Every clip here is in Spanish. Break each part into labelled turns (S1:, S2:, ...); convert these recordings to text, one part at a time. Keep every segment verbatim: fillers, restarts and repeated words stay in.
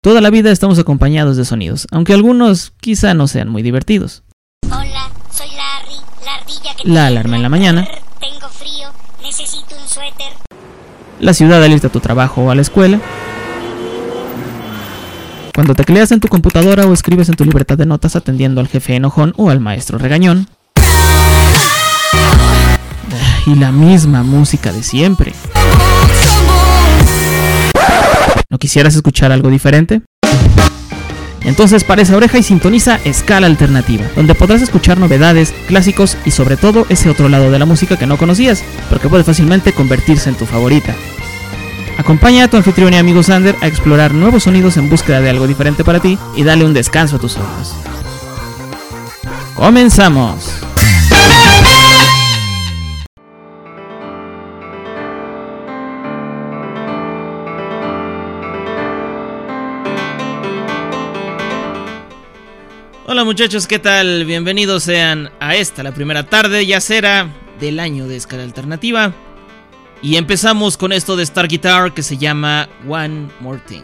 S1: Toda la vida estamos acompañados de sonidos, aunque algunos quizá no sean muy divertidos.
S2: Hola, soy Larry, la ardilla que...
S1: La alarma en la mañana.
S2: Tengo frío, necesito un suéter.
S1: La ciudad al irte a tu trabajo o a la escuela. Cuando tecleas en tu computadora o escribes en tu libreta de notas atendiendo al jefe enojón o al maestro regañón. Y la misma música de siempre. ¿No quisieras escuchar algo diferente? Entonces para esa oreja y sintoniza Escala Alternativa, donde podrás escuchar novedades, clásicos y sobre todo ese otro lado de la música que no conocías, pero que puede fácilmente convertirse en tu favorita. Acompaña a tu anfitrión y amigo Sander a explorar nuevos sonidos en búsqueda de algo diferente para ti y dale un descanso a tus oídos. ¡Comenzamos! Hola muchachos, ¿qué tal? Bienvenidos sean a esta, la primera tarde ya será del año de Escala Alternativa. Y empezamos con esto de Star Guitar que se llama One More Thing.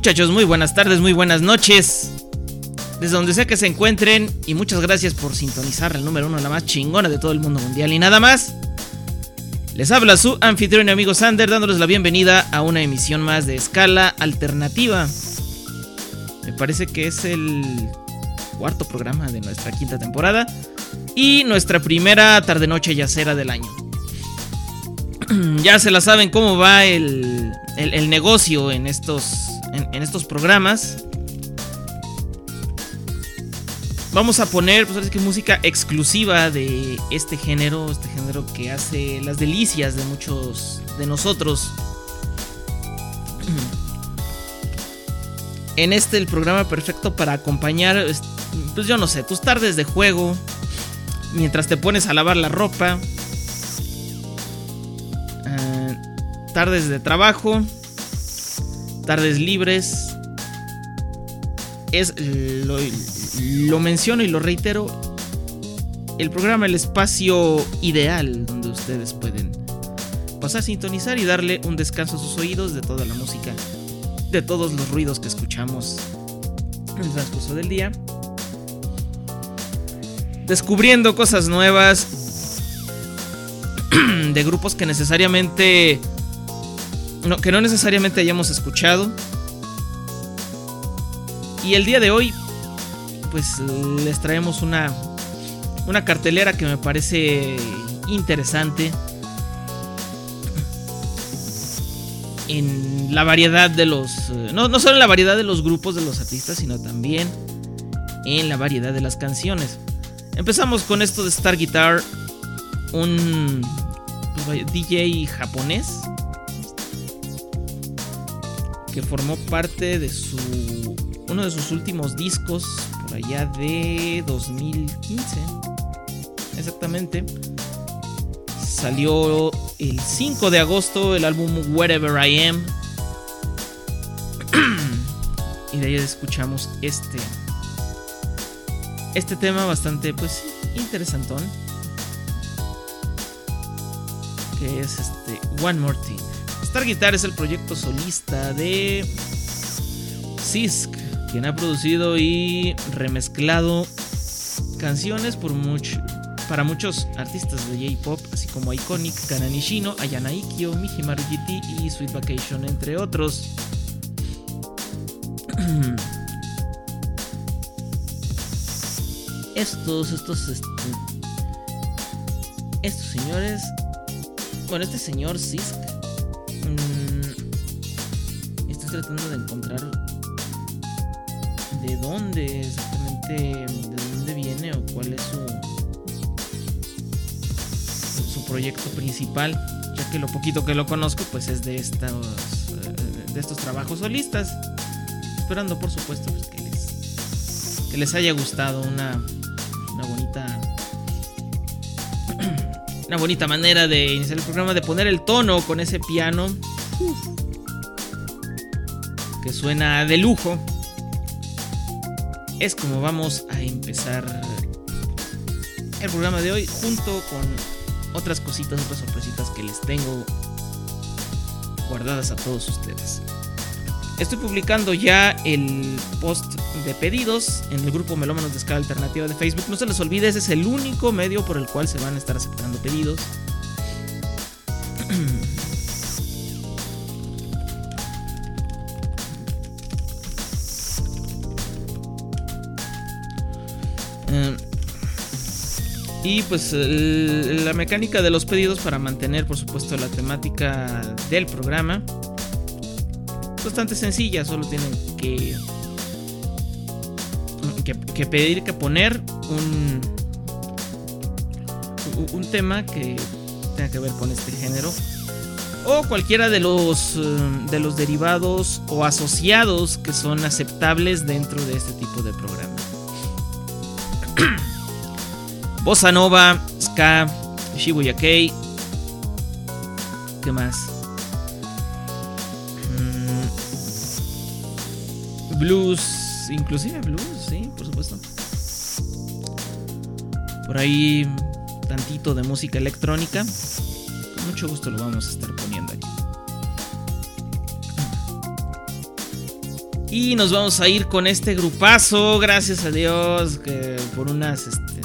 S1: Muchachos, muy buenas tardes, muy buenas noches, desde donde sea que se encuentren, y muchas gracias por sintonizar el número uno, la más chingona de todo el mundo mundial. Y nada más, les habla su anfitrión y amigo Sander, dándoles la bienvenida a una emisión más de Escala Alternativa. Me parece que es el cuarto programa de nuestra quinta temporada y nuestra primera tarde-noche yacera del año. Ya se la saben cómo va el, el, el negocio en estos, en, en estos programas. Vamos a poner, pues, que música exclusiva de este género, este género que hace las delicias de muchos de nosotros. En este, el programa perfecto para acompañar, pues yo no sé, tus tardes de juego, mientras te pones a lavar la ropa, uh, tardes de trabajo, tardes libres. Es lo, lo menciono y lo reitero, el programa, el espacio ideal donde ustedes pueden pasar a sintonizar y darle un descanso a sus oídos de toda la música, de todos los ruidos que escuchamos en el transcurso del día, descubriendo cosas nuevas de grupos que necesariamente no, que no necesariamente hayamos escuchado. Y el día de hoy, pues les traemos una, una cartelera que me parece interesante en la variedad de los... No, no solo en la variedad de los grupos de los artistas, sino también en la variedad de las canciones. Empezamos con esto de Star Guitar, un pues, D J japonés que formó parte de su... uno de sus últimos discos, por allá de dos mil quince, exactamente. Salió el cinco de agosto el álbum Wherever I Am. Y de ahí escuchamos este Este tema bastante, pues, interesantón, que es este One More Thing. Star Guitar es el proyecto solista de Sisk, quien ha producido y remezclado canciones por mucho, para muchos artistas de J-Pop, así como Iconic, Kana Nishino, Ayana Ikkyo, Mihimaru G T y Sweet Vacation, entre otros. Estos, estos, este, estos señores, bueno, este señor Sisk, mmm, estoy tratando de encontrar de dónde exactamente, de dónde viene o cuál es su, su proyecto principal, ya que lo poquito que lo conozco pues es de estos, de estos trabajos solistas, esperando por supuesto pues, que les que les haya gustado una una bonita una bonita manera de iniciar el programa, de poner el tono con ese piano uf, que suena de lujo. Es como vamos a empezar el programa de hoy, junto con otras cositas, otras sorpresitas que les tengo guardadas a todos ustedes. Estoy publicando ya el post de pedidos en el grupo Melómanos de Escala Alternativa de Facebook. No se les olvide, ese es el único medio por el cual se van a estar aceptando pedidos. Uh, y pues el, la mecánica de los pedidos para mantener por supuesto la temática del programa es bastante sencilla. Solo tienen que, que, que pedir, que poner un, un tema que tenga que ver con este género o cualquiera de los, de los derivados o asociados que son aceptables dentro de este tipo de programa. Bossa Nova, Ska, Shibuya Kei. ¿Qué más? Mm, blues, inclusive blues, sí, por supuesto. Por ahí tantito de música electrónica. Con mucho gusto lo vamos a estar poniendo aquí. Y nos vamos a ir con este grupazo, gracias a Dios, que por unas este,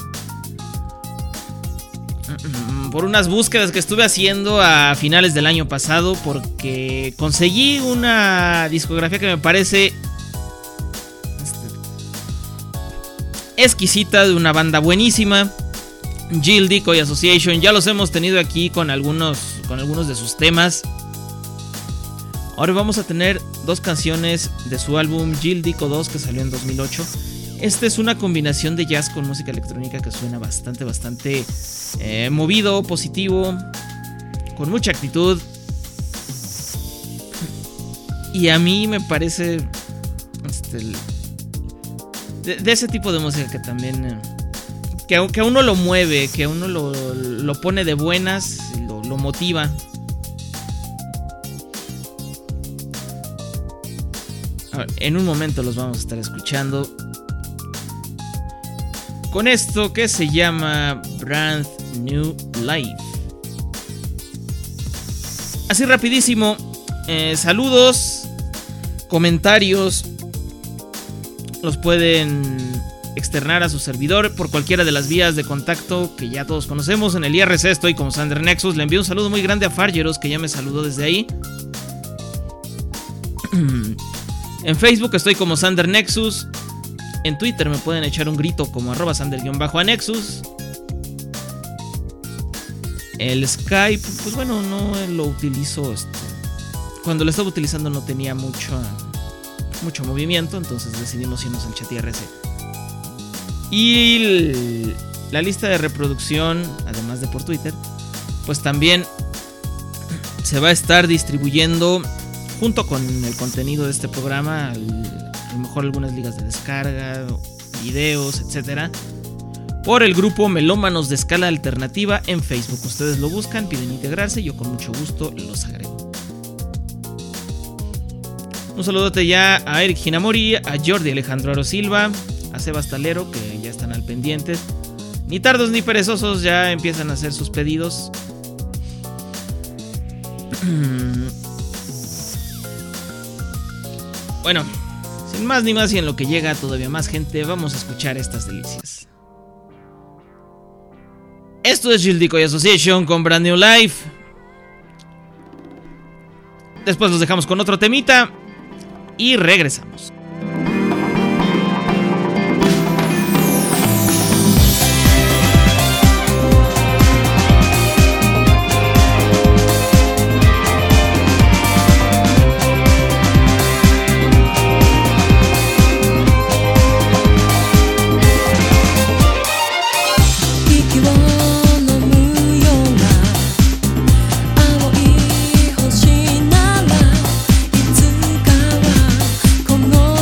S1: por unas búsquedas que estuve haciendo a finales del año pasado, porque conseguí una discografía que me parece este, exquisita, de una banda buenísima, Jill Decoy Association. Ya los hemos tenido aquí con algunos, con algunos de sus temas. Ahora vamos a tener dos canciones de su álbum Jill Deco dos, que salió en dos mil ocho. Esta es una combinación de jazz con música electrónica que suena bastante, bastante eh, movido, positivo, con mucha actitud. Y a mí me parece este, de, de ese tipo de música que también eh, que, a, que a uno lo mueve, que a uno lo, lo pone de buenas, lo, lo motiva. En un momento los vamos a estar escuchando con esto que se llama Brand New Life. Así rapidísimo, eh, saludos, comentarios los pueden externar a su servidor por cualquiera de las vías de contacto que ya todos conocemos. En el I R C estoy como Sander Nexus. Le envío un saludo muy grande a Fargeros, que ya me saludó desde ahí. En Facebook estoy como Sander Nexus. En Twitter me pueden echar un grito como arroba Sander-Nexus. El Skype, pues bueno, no lo utilizo. Este, cuando lo estaba utilizando no tenía mucho, mucho movimiento, entonces decidimos irnos al chat I R C. Y el, la lista de reproducción, además de por Twitter, pues también se va a estar distribuyendo junto con el contenido de este programa, a lo mejor algunas ligas de descarga, videos, etcétera, por el grupo Melómanos de Escala Alternativa en Facebook. Ustedes lo buscan, piden integrarse y yo con mucho gusto los agrego. Un saludote ya a Eric Hinamori, a Jordi Alejandro Aro Silva, a Sebas Talero, que ya están al pendiente. Ni tardos ni perezosos, ya empiezan a hacer sus pedidos. Bueno, sin más ni más y en lo que llega todavía más gente, vamos a escuchar estas delicias. Esto es Jill Decoy Association con Brand New Life. Después los dejamos con otro temita y regresamos.
S3: No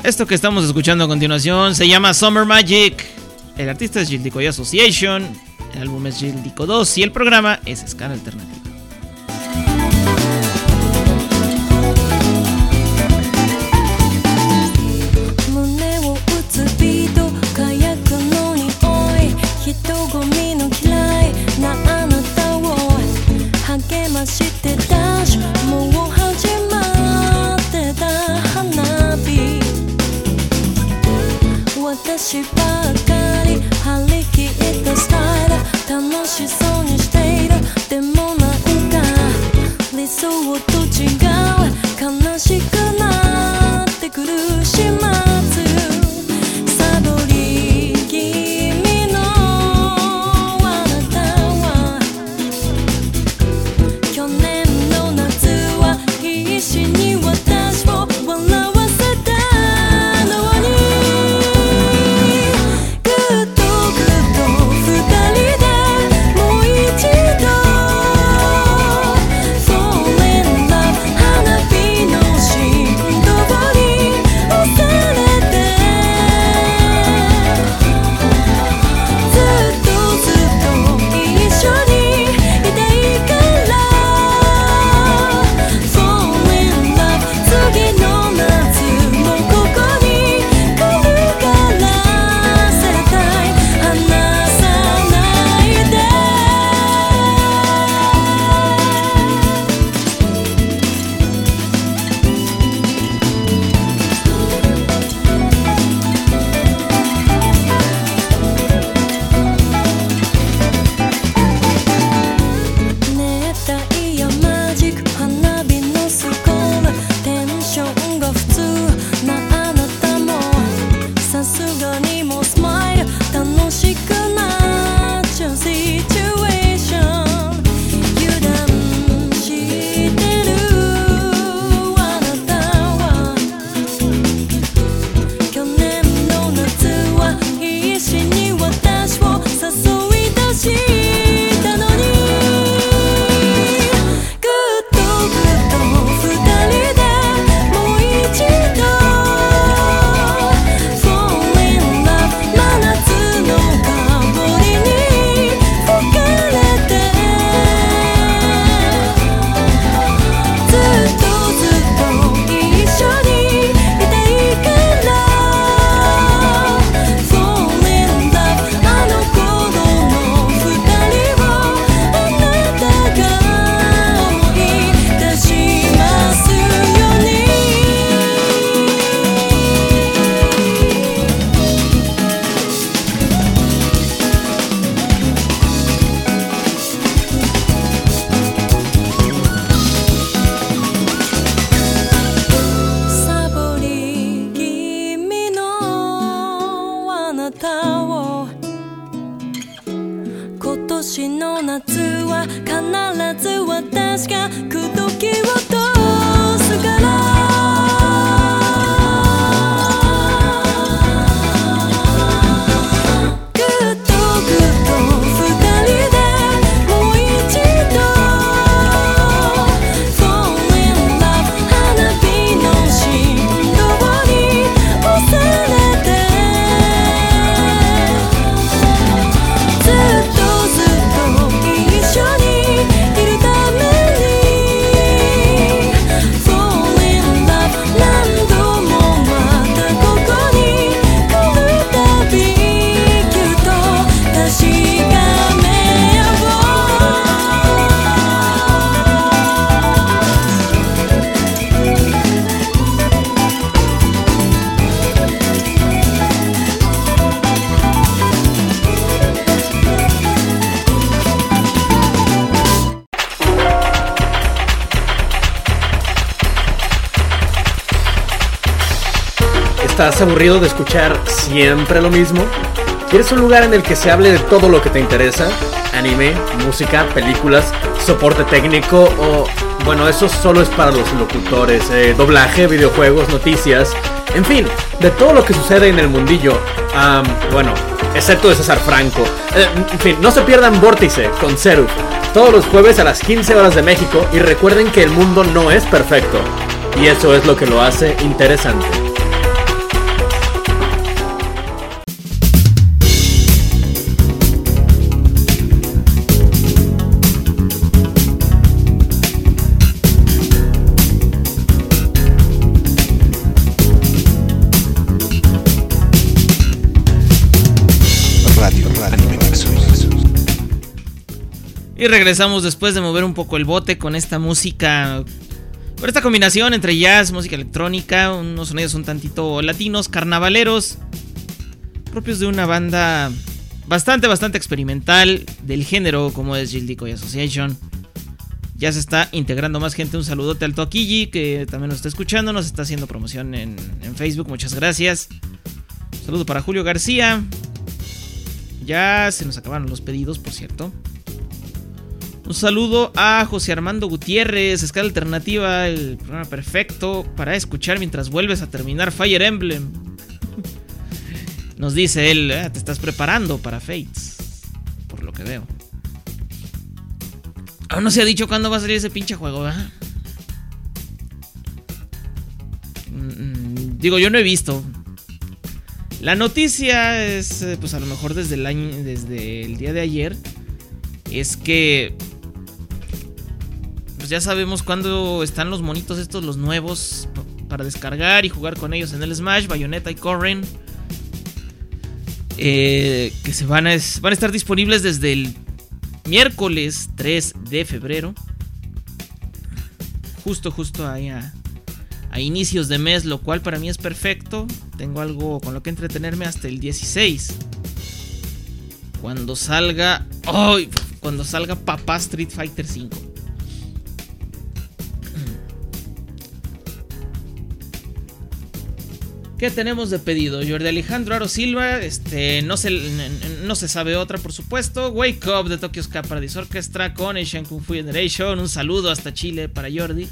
S1: Esto que estamos escuchando a continuación se llama Summer Magic. El artista es Gildico Association, el álbum es Gildico dos y el programa es Escala Alternativa.
S3: ¿Estás aburrido de escuchar siempre lo mismo? ¿Quieres un lugar en el que se hable de todo lo que te interesa? Anime, música, películas, soporte técnico o... bueno, eso solo es para los locutores, eh, doblaje, videojuegos, noticias... en fin, de todo lo que sucede en el mundillo. Um, bueno, excepto de César Franco. Eh, en fin, no se pierdan Vórtice con Seruf, todos los jueves a las quince horas de México, y recuerden que el mundo no es perfecto, y eso es lo que lo hace interesante.
S1: Y regresamos después de mover un poco el bote con esta música, con esta combinación entre jazz, música electrónica, unos sonidos un tantito latinos, carnavaleros, propios de una banda bastante, bastante experimental del género como es Jill Decoy Association. Ya se está integrando más gente. Un saludote al Toquilli, que también nos está escuchando, nos está haciendo promoción en, en Facebook. Muchas gracias. Un saludo para Julio García. Ya se nos acabaron los pedidos, por cierto. Un saludo a José Armando Gutiérrez. Escala Alternativa, el programa perfecto para escuchar mientras vuelves a terminar Fire Emblem. Nos dice él, eh, te estás preparando para Fates, por lo que veo. Aún no se ha dicho cuándo va a salir ese pinche juego, ¿verdad? Mm, digo, yo no he visto. La noticia es, pues a lo mejor desde el año, desde el día de ayer, es que pues ya sabemos cuándo están los monitos estos, los nuevos, para descargar y jugar con ellos en el Smash, Bayonetta y Corrin. Eh, que se van a, van a estar disponibles desde el miércoles tres de febrero. Justo, justo ahí a, a inicios de mes, lo cual para mí es perfecto. Tengo algo con lo que entretenerme hasta el dieciséis. Cuando salga... ¡Oh! Cuando salga Papá Street Fighter cinco. ¿Qué tenemos de pedido? Jordi Alejandro Aro Silva, este, no se, no se sabe otra, por supuesto. Wake Up de Tokyo Ska Paradise Orchestra con Asian Kung Fu Generation. Un saludo hasta Chile para Jordi.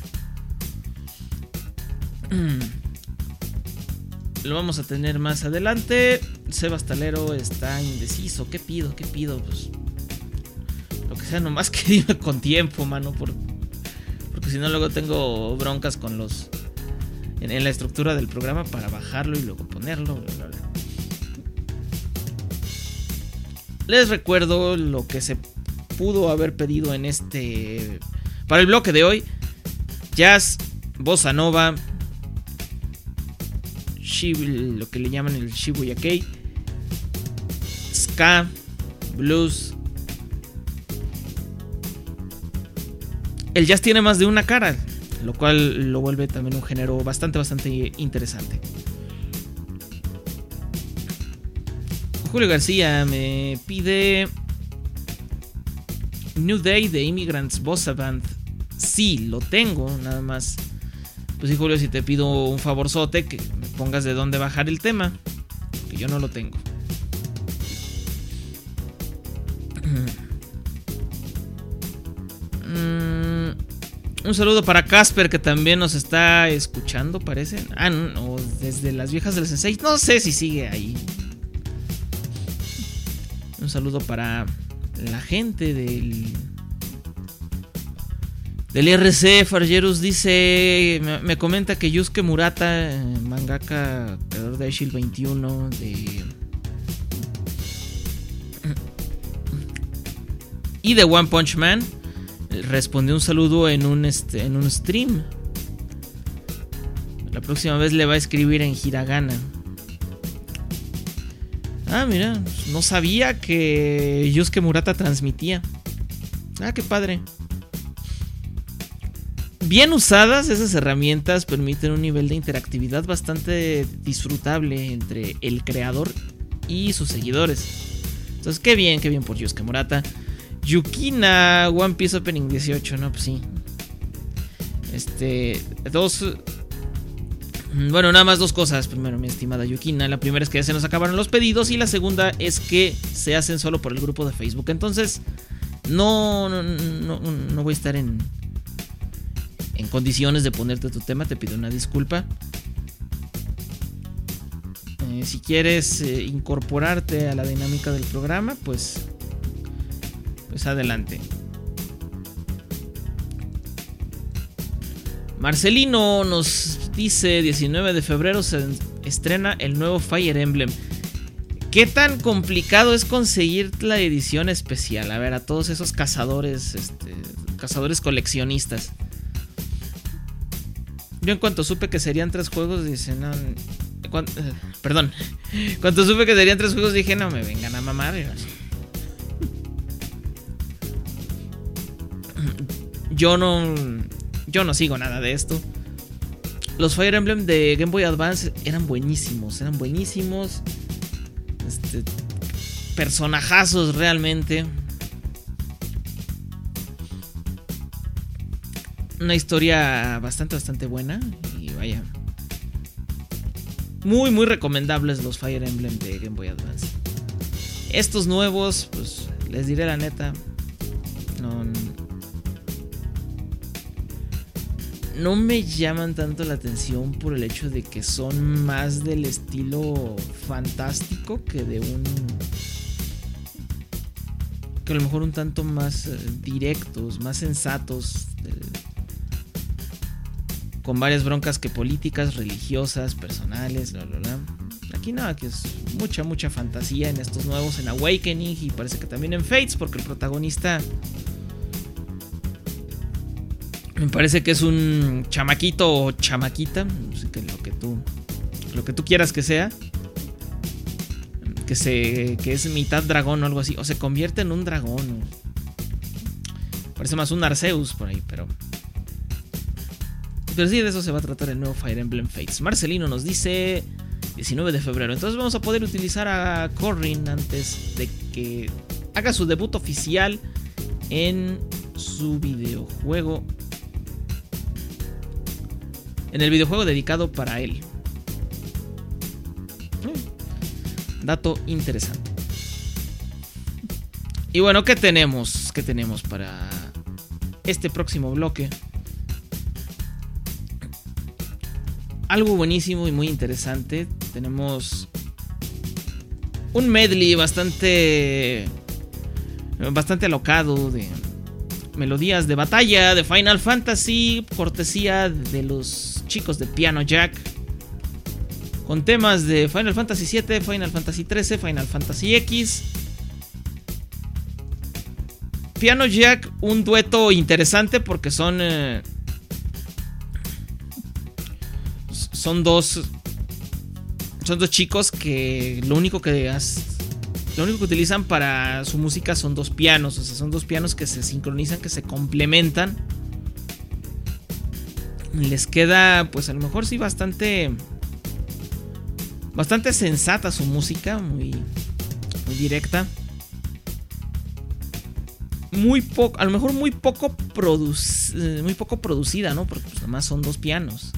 S1: Lo vamos a tener más adelante. Sebas Talero está indeciso. ¿Qué pido? ¿Qué pido? Pues lo que sea, nomás que dime con tiempo, mano. Por, porque si no, luego tengo broncas con los... En, en la estructura del programa para bajarlo y luego ponerlo, bla, bla, bla. Les recuerdo lo que se pudo haber pedido en este... Para el bloque de hoy: jazz, bossa nova, shib, lo que le llaman el Shibuya Kei, ska, blues. El jazz tiene más de una cara, lo cual lo vuelve también un género bastante, bastante interesante. Julio García me pide New Day de Immigrants Bossa Band. Sí, lo tengo, nada más. Pues sí, Julio, si te pido un favorzote, que me pongas de dónde bajar el tema, que yo no lo tengo. Un saludo para Casper, que también nos está escuchando, parece. Ah, no, desde las viejas del Sensei. No sé si sigue ahí. Un saludo para la gente del... Del I R C. Fargerus dice... Me, me comenta que Yusuke Murata, mangaka, creador de Aishil veintiuno, de... y de One Punch Man, respondió un saludo en un, este, en un stream. La próxima vez le va a escribir en hiragana. Ah, mira, no sabía que Yusuke Murata transmitía. Ah, qué padre. Bien usadas, esas herramientas permiten un nivel de interactividad bastante disfrutable entre el creador y sus seguidores. Entonces, qué bien, qué bien por Yusuke Murata. Yukina, One Piece Opening dieciocho, no, pues sí. Este, dos... Bueno, nada más dos cosas. Primero, mi estimada Yukina. La primera es que ya se nos acabaron los pedidos. Y la segunda es que se hacen solo por el grupo de Facebook. Entonces, no, no, no, no voy a estar en, en condiciones de ponerte tu tema. Te pido una disculpa. Eh, si quieres eh, incorporarte a la dinámica del programa, pues... Pues adelante. Marcelino nos dice: diecinueve de febrero se estrena el nuevo Fire Emblem. ¿Qué tan complicado es conseguir la edición especial? A ver, a todos esos cazadores, este, cazadores coleccionistas. Yo en cuanto supe que serían tres juegos, dice, no, cuando, eh, perdón, cuando supe que serían tres juegos dije, no me vengan a mamar. Yo no, yo no sigo nada de esto. Los Fire Emblem de Game Boy Advance eran buenísimos, eran buenísimos. Este, personajazos realmente. Una historia bastante, bastante buena. Y vaya, muy, muy recomendables los Fire Emblem de Game Boy Advance. Estos nuevos, pues les diré la neta, no, no me llaman tanto la atención por el hecho de que son más del estilo fantástico que de un... que a lo mejor un tanto más directos, más sensatos, de, con varias broncas que políticas, religiosas, personales, bla, bla, bla. Aquí nada, que es mucha, mucha fantasía en estos nuevos, en Awakening y parece que también en Fates, porque el protagonista me parece que es un chamaquito o chamaquita, no sé qué, lo que tú, lo que tú quieras que sea, que se, que es mitad dragón o algo así, o se convierte en un dragón. Parece más un Arceus por ahí, pero pero sí, de eso se va a tratar el nuevo Fire Emblem Fates. Marcelino nos dice diecinueve de febrero. Entonces vamos a poder utilizar a Corrin antes de que haga su debut oficial en su videojuego. En el videojuego dedicado para él. Dato interesante. Y bueno, ¿qué tenemos? ¿Qué tenemos para este próximo bloque? Algo buenísimo y muy interesante. Tenemos un medley bastante bastante alocado de melodías de batalla de Final Fantasy, cortesía de los chicos de Piano Jack, con temas de Final Fantasy siete, Final Fantasy trece, Final Fantasy X. Piano Jack, un dueto interesante porque son eh, son dos son dos chicos que lo único que has, lo único que utilizan para su música son dos pianos, o sea, son dos pianos que se sincronizan, que se complementan. Les queda, pues a lo mejor sí bastante bastante sensata su música, muy muy directa. Muy poco, a lo mejor muy poco produc- muy poco producida, ¿no? Porque pues nomás son dos pianos.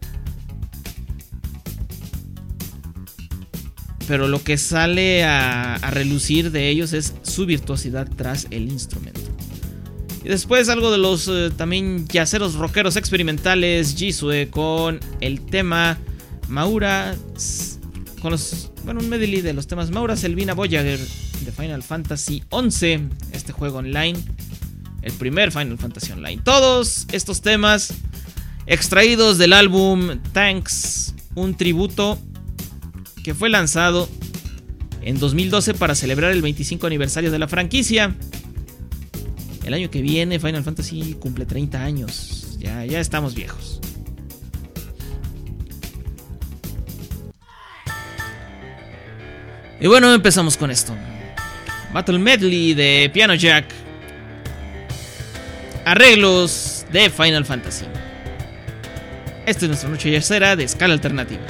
S1: Pero lo que sale a, a relucir de ellos es su virtuosidad tras el instrumento. Y después algo de los eh, también yaceros rockeros experimentales, Jisue, con el tema Maura, con los, bueno, un medley de los temas Maura, Selvina, Voyager de Final Fantasy once, este juego online, el primer Final Fantasy Online. Todos estos temas extraídos del álbum Thanks, un tributo que fue lanzado en dos mil doce para celebrar el veinticinco aniversario de la franquicia. El año que viene Final Fantasy cumple treinta años. Ya, ya estamos viejos. Y bueno, empezamos con esto. Battle Medley de Piano Jack. Arreglos de Final Fantasy. Esta es nuestra noche yacera de escala alternativa.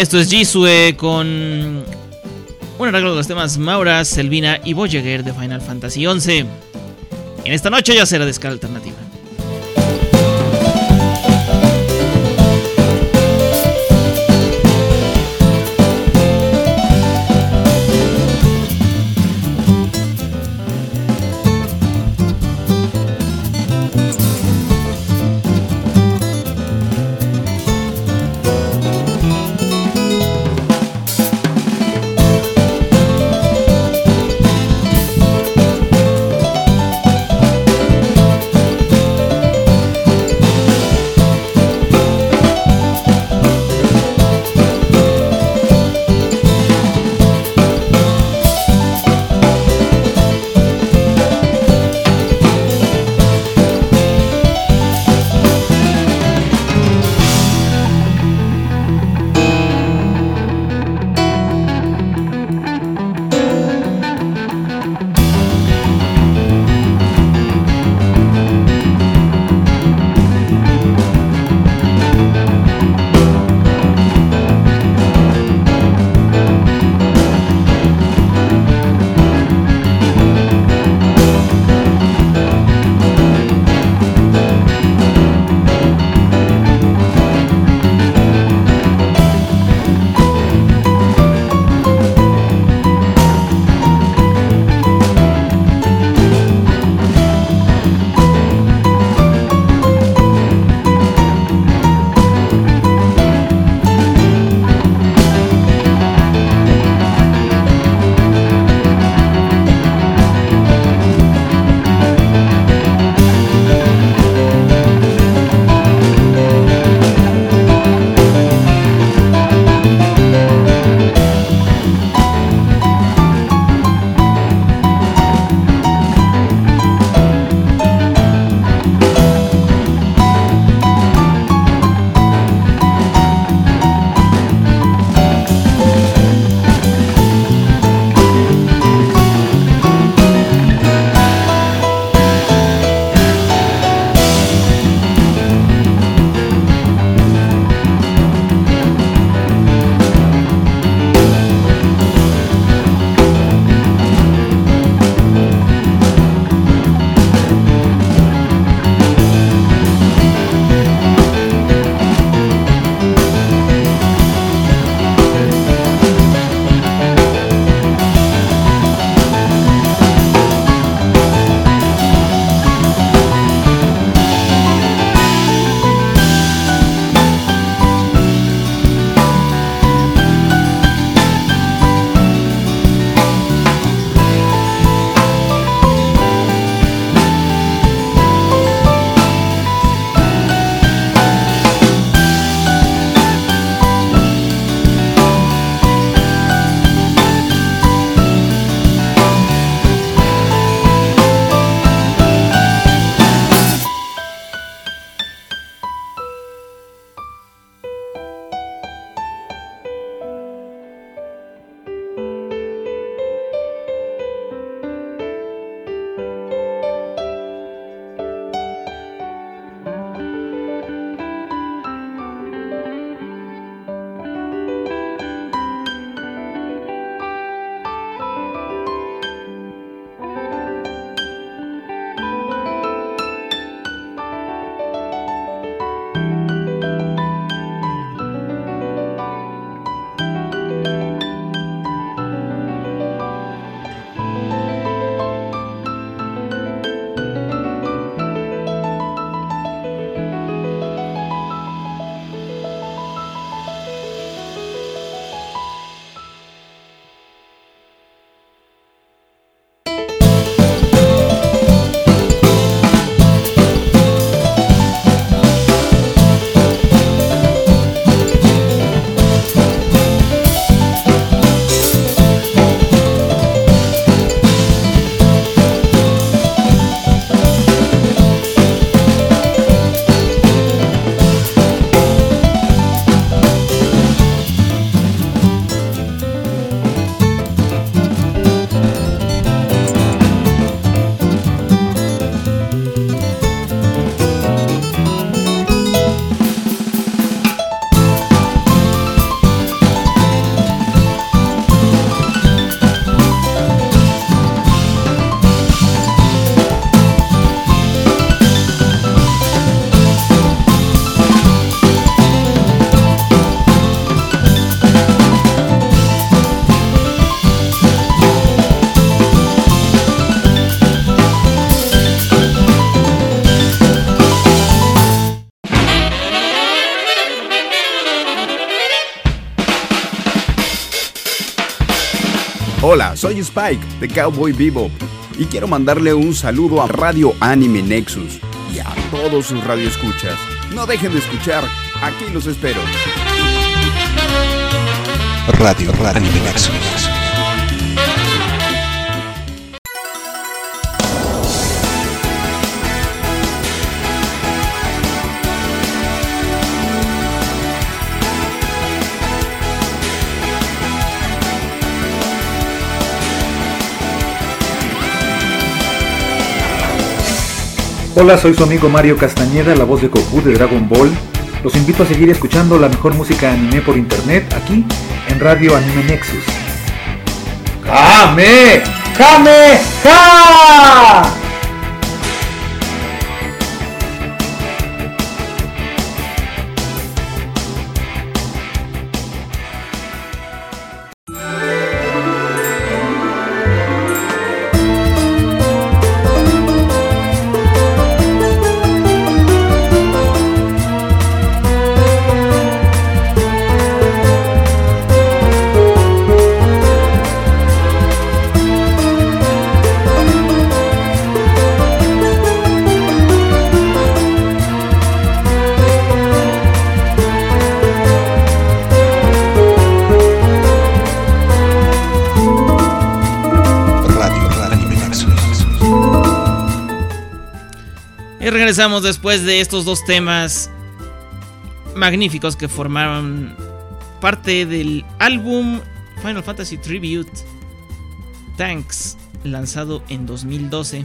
S1: Esto es Jisue con un arreglo de los temas Maura, Selvina y Voyager de Final Fantasy once. En esta noche ya será de escala alternativa.
S4: Hola, soy Spike de Cowboy Bebop y quiero mandarle un saludo a Radio Anime Nexus y a todos sus radioescuchas. No dejen de escuchar, aquí los espero.
S5: Radio, Radio Anime Nexus.
S6: Hola, soy su amigo Mario Castañeda, la voz de Goku de Dragon Ball. Los invito a seguir escuchando la mejor música anime por internet aquí en Radio Anime Nexus. ¡Kame! ¡Kame! ¡Ja!
S1: Regresamos después de estos dos temas magníficos que formaron parte del álbum Final Fantasy Tribute Thanks, lanzado en dos mil doce.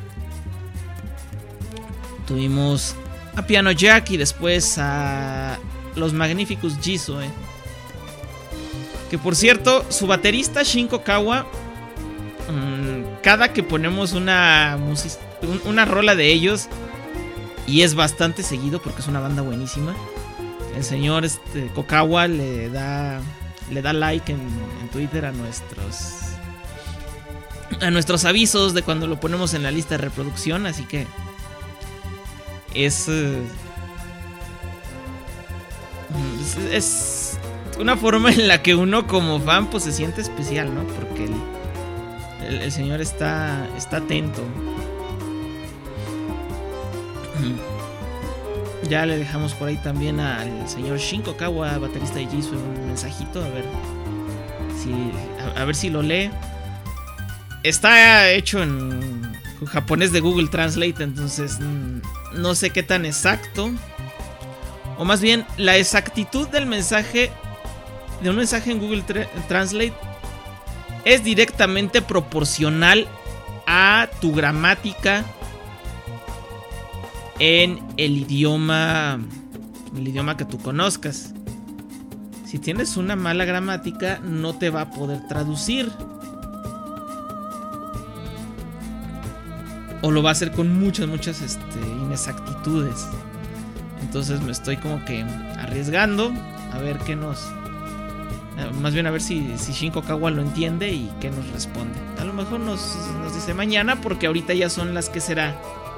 S1: Tuvimos a Piano Jack y después a los Magnificus Jisoo, eh. que por cierto, su baterista Shinko Kawa, mmm, cada que ponemos una, music- una rola de ellos, y es bastante seguido porque es una banda buenísima, el señor este, Kokawa le da le da like en, en Twitter a nuestros a nuestros avisos de cuando lo ponemos en la lista de reproducción, así que es es, es una forma en la que uno como fan pues se siente especial, ¿no? Porque el, el, el señor está está atento. Ya le dejamos por ahí también al señor Shinko Kawa, baterista de Jisoo, un mensajito, a ver si a, a ver si lo lee. Está hecho en, en japonés de Google Translate, entonces no sé qué tan exacto, o más bien la exactitud del mensaje, de un mensaje en Google Tra- Translate es directamente proporcional a tu gramática en el idioma el idioma que tú conozcas. Si tienes una mala gramática, no te va a poder traducir, o lo va a hacer con muchas muchas este, inexactitudes. Entonces me estoy como que arriesgando a ver qué nos más bien a ver si, si Shinko Kawa lo entiende y qué nos responde. A lo mejor nos, nos dice mañana, porque ahorita ya son las que será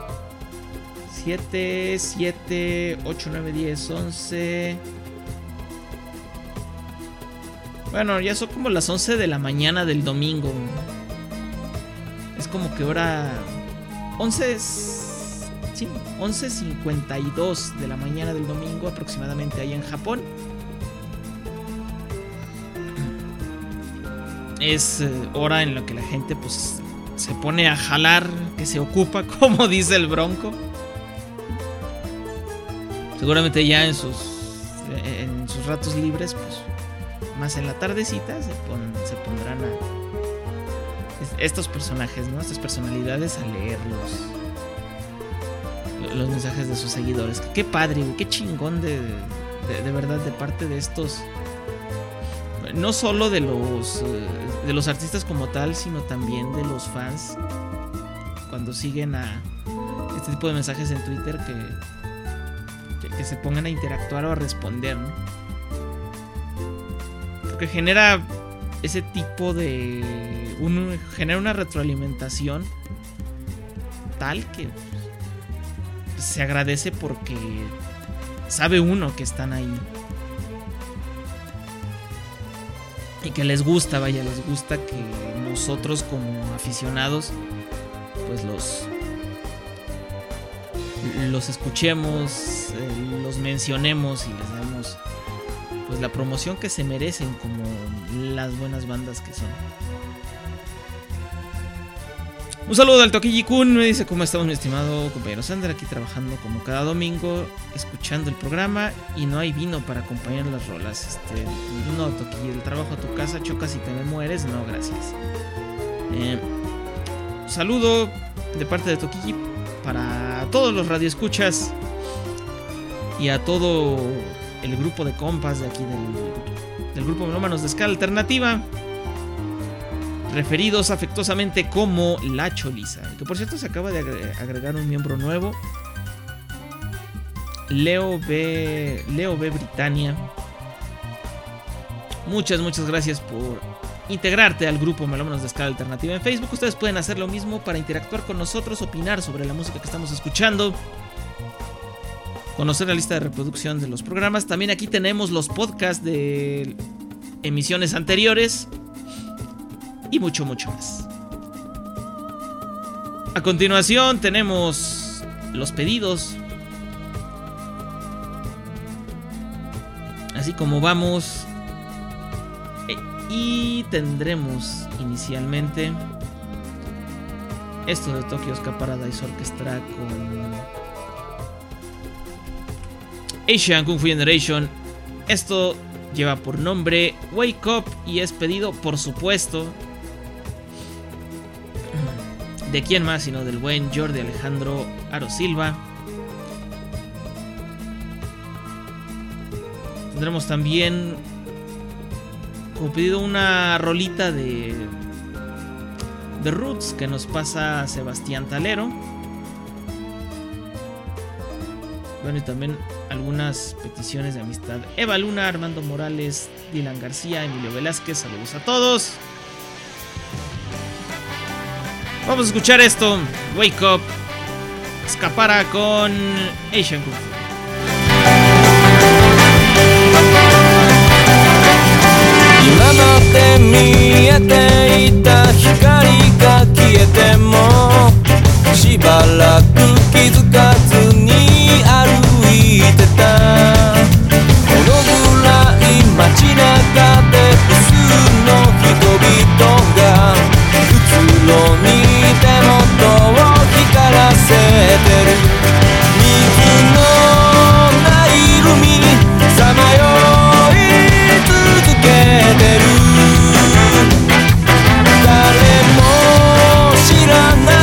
S1: siete, siete, ocho, nueve, diez, once. Bueno, ya son como las once de la mañana del domingo. Es como que hora once, sí, once cincuenta y dos de la mañana del domingo aproximadamente ahí en Japón. Es eh, hora en la que la gente pues se pone a jalar, que se ocupa, como dice el Bronco. Seguramente ya en sus en sus ratos libres, pues más en la tardecita se, pon, se pondrán a estos personajes, ¿no? Estas personalidades a leer los, los mensajes de sus seguidores. Qué padre, qué chingón de, de, de verdad de parte de estos, no solo de los de los artistas como tal, sino también de los fans, cuando siguen a este tipo de mensajes en Twitter, que que se pongan a interactuar o a responder, ¿no? Porque genera ese tipo de un, genera una retroalimentación tal que se agradece, porque sabe uno que están ahí. y que les gusta, vaya, les gusta que nosotros como aficionados pues los los escuchemos, eh, los mencionemos y les demos pues la promoción que se merecen como las buenas bandas que son. Un saludo al Toquilli-kun, me dice: ¿cómo estamos, mi estimado compañero Sander? Aquí trabajando como cada domingo, escuchando el programa y no hay vino para acompañar las rolas. Este, no, Toquilli, el trabajo a tu casa, chocas y te me mueres. No, gracias. Eh, saludo de parte de Toquilli para todos los radioescuchas y a todo el grupo de compas de aquí del, del grupo Melómanos de Escala Alternativa, referidos afectuosamente como La Choliza, que por cierto se acaba de agregar un miembro nuevo, Leo B. Leo B. Britannia. Muchas, muchas gracias por integrarte al grupo Melómanos de Escala Alternativa en Facebook. Ustedes pueden hacer lo mismo para interactuar con nosotros, opinar sobre la música que estamos escuchando, conocer la lista de reproducción de los programas. También aquí tenemos los podcasts de emisiones anteriores y mucho, mucho más. A continuación tenemos los pedidos. Así como vamos. Y tendremos inicialmente esto de Tokyo Ska Paradise Orchestra con Asian Kung Fu Generation. Esto lleva por nombre Wake Up y es pedido, por supuesto, ¿de quién más sino del buen Jordi Alejandro Aro Silva? Tendremos también como pedido una rolita de The Roots que nos pasa Sebastián Talero. Bueno, y también algunas peticiones de amistad: Eva Luna, Armando Morales, Dylan García, Emilio Velázquez. Saludos a todos. Vamos a escuchar esto: Wake Up, Escapara con Asian Kung Fu.
S7: 今まで見えていた光が消えてもしばらく気づかずに歩いてたこのぐらい街中で無数の人々がうつろに手元を光らせてる水のない海さまよい続けてる誰も知らない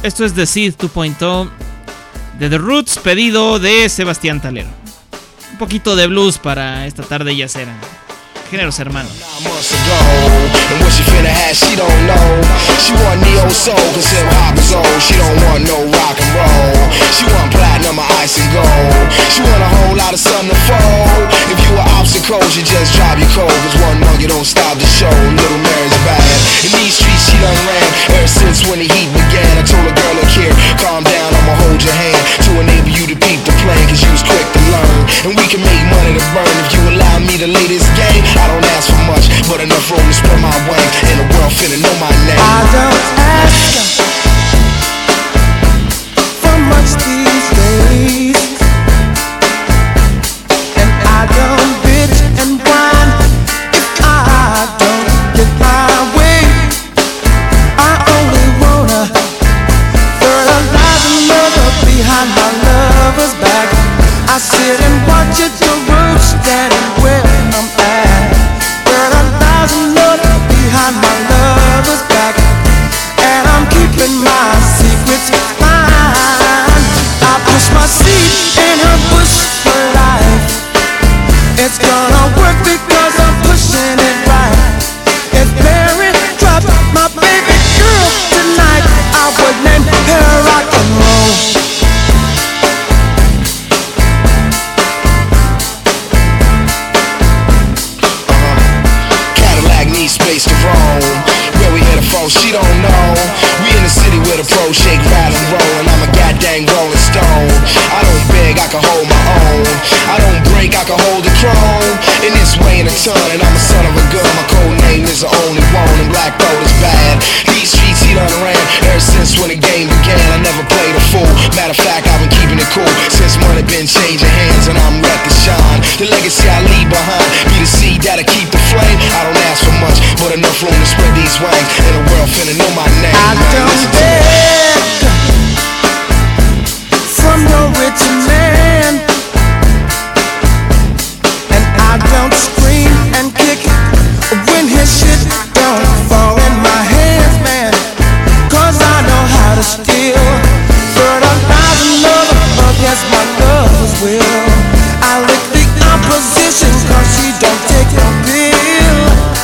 S1: Esto es The Seed dos punto cero de The Roots, pedido de Sebastián Talero. Un poquito de blues para esta tarde yacera. Géneros hermanos.
S8: And what she finna have, she don't know. She want neo soul, cause hip hop is old. She don't want no rock and roll. She want platinum or ice and gold. She want a whole lot of sun to fold. If you were obstacles, you just drive your cold. Cause one mug, you don't stop the show. Little Mary's bad. In these streets, she done ran ever since when the heat began. I told a girl, look here, calm down, I'ma hold your hand to enable you to peep the plan. Cause you was quick to learn. And we can make money to burn if you allow me to lay this game. I don't ask for much, but enough room to spread my wings. And the world finna know my name.
S7: I don't ask for much these days, and I don't bitch and whine if I don't get my way. I only wanna fertilize another behind my lover's back. I sit and watch it the road standing where I'm at. Fertilize another behind my lover's back, and I'm keeping my secrets fine. I push my seed in her bush for life. It's gonna work because I'm pushing it right. If Mary dropped my baby girl tonight, I would name her rock and roll.
S8: Space to roam, where we headed for, she don't know. We in the city with a pro, shake, rattle, and roll, and I'm a goddamn rolling stone. I don't beg, I can hold my own. I don't break, I can hold the throne. In this way in a ton, and I'm a son of a gun. My code name is the only one, and black gold is bad. These streets he done ran ever since when the game began. I never played a fool. Matter of fact, I've been keeping it cool since money been changing hands, and I'm ready to shine. The legacy I leave behind be the seed that'll keep the flame. I don't ask for much, but enough room to spread these wings, and the world finna know my name.
S7: I don't beg from no rich man, and I don't scream and kick when his shit don't fall in my hands, man. Cause I know how to steal, fertilize another against my lover's will. I lick the opposition cause she don't take no pill.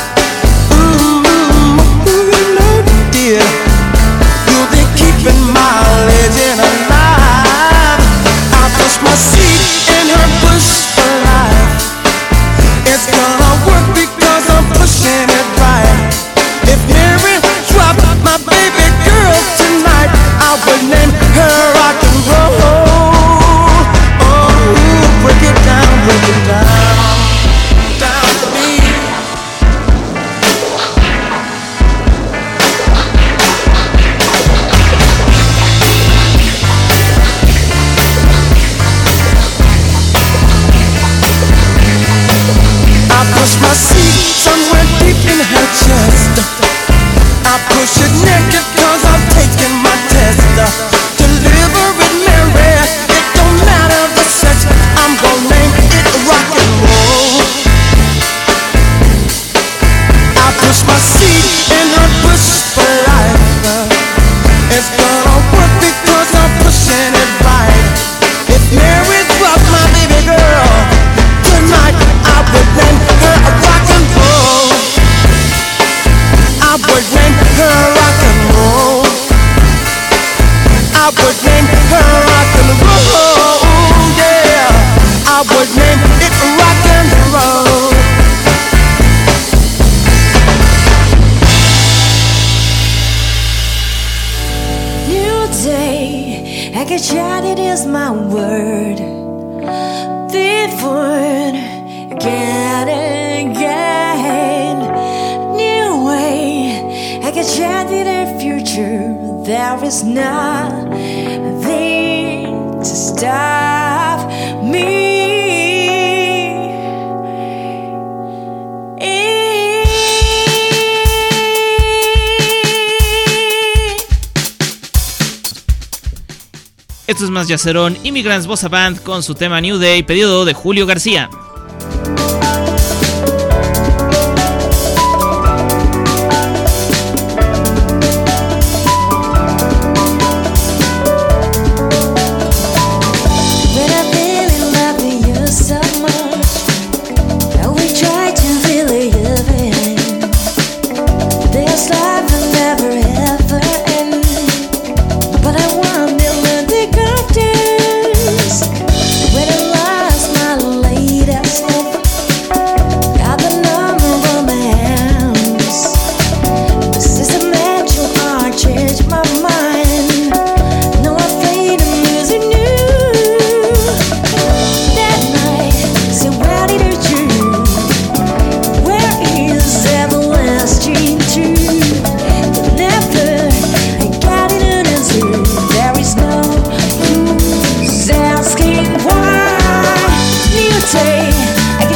S7: You've been keeping my legend alive. I push my seed in her bush for life. It's gonna work because I'm pushing it right. If Mary dropped my baby girl tonight, I would name her rock and roll. Oh, break it down, break it down, down to me. Push my seed somewhere deep in her chest. I push it naked cause I'm taking my test. Deliver it, Mary, it don't matter the sex. I'm gonna name it rock and roll. I push my seed in her bush for life. It's gonna work because I'm pushing it right. If Mary dropped my baby girl tonight, I would name her a rock and roll. I would name her rock and roll. I would name her rock and roll. Yeah, I would name it rock and roll.
S9: New day, I can shout it is my word. Different again and again. New way, I can chant in the future. There is nothing to stop me.
S1: Esto es Más Yacerón, Immigrants Bossa Band con su tema New Day, pedido de Julio García.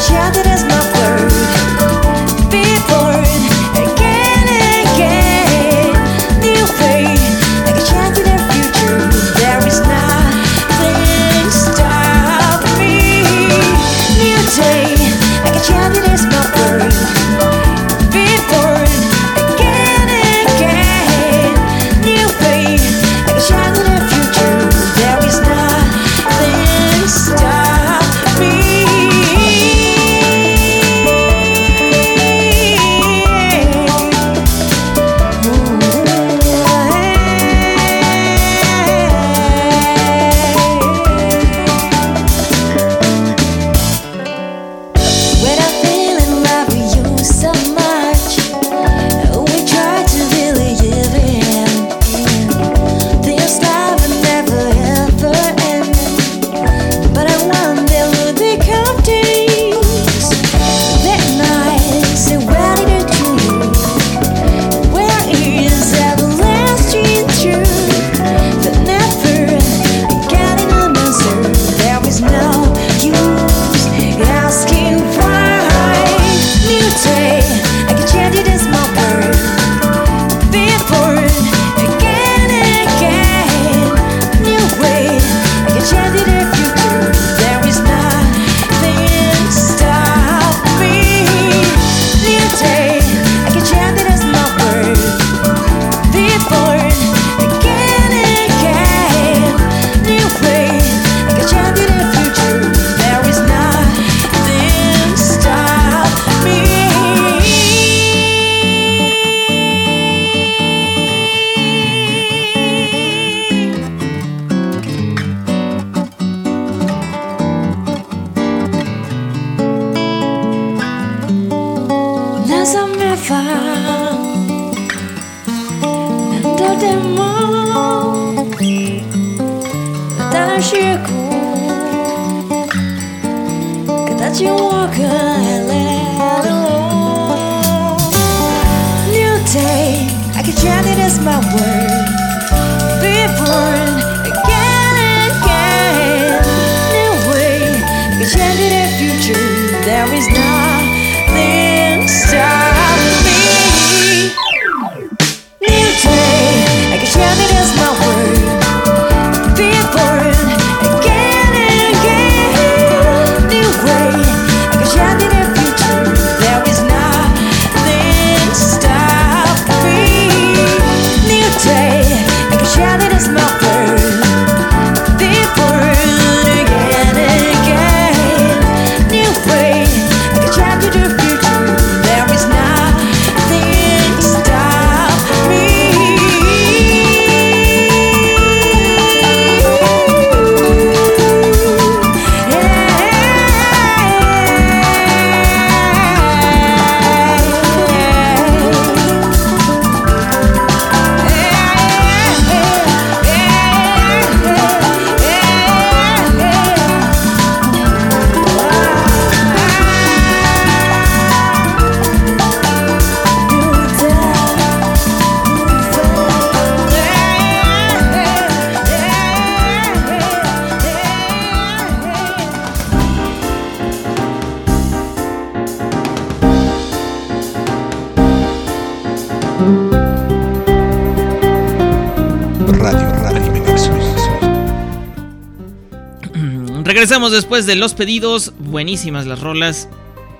S1: Regresamos después de los pedidos. Buenísimas las rolas.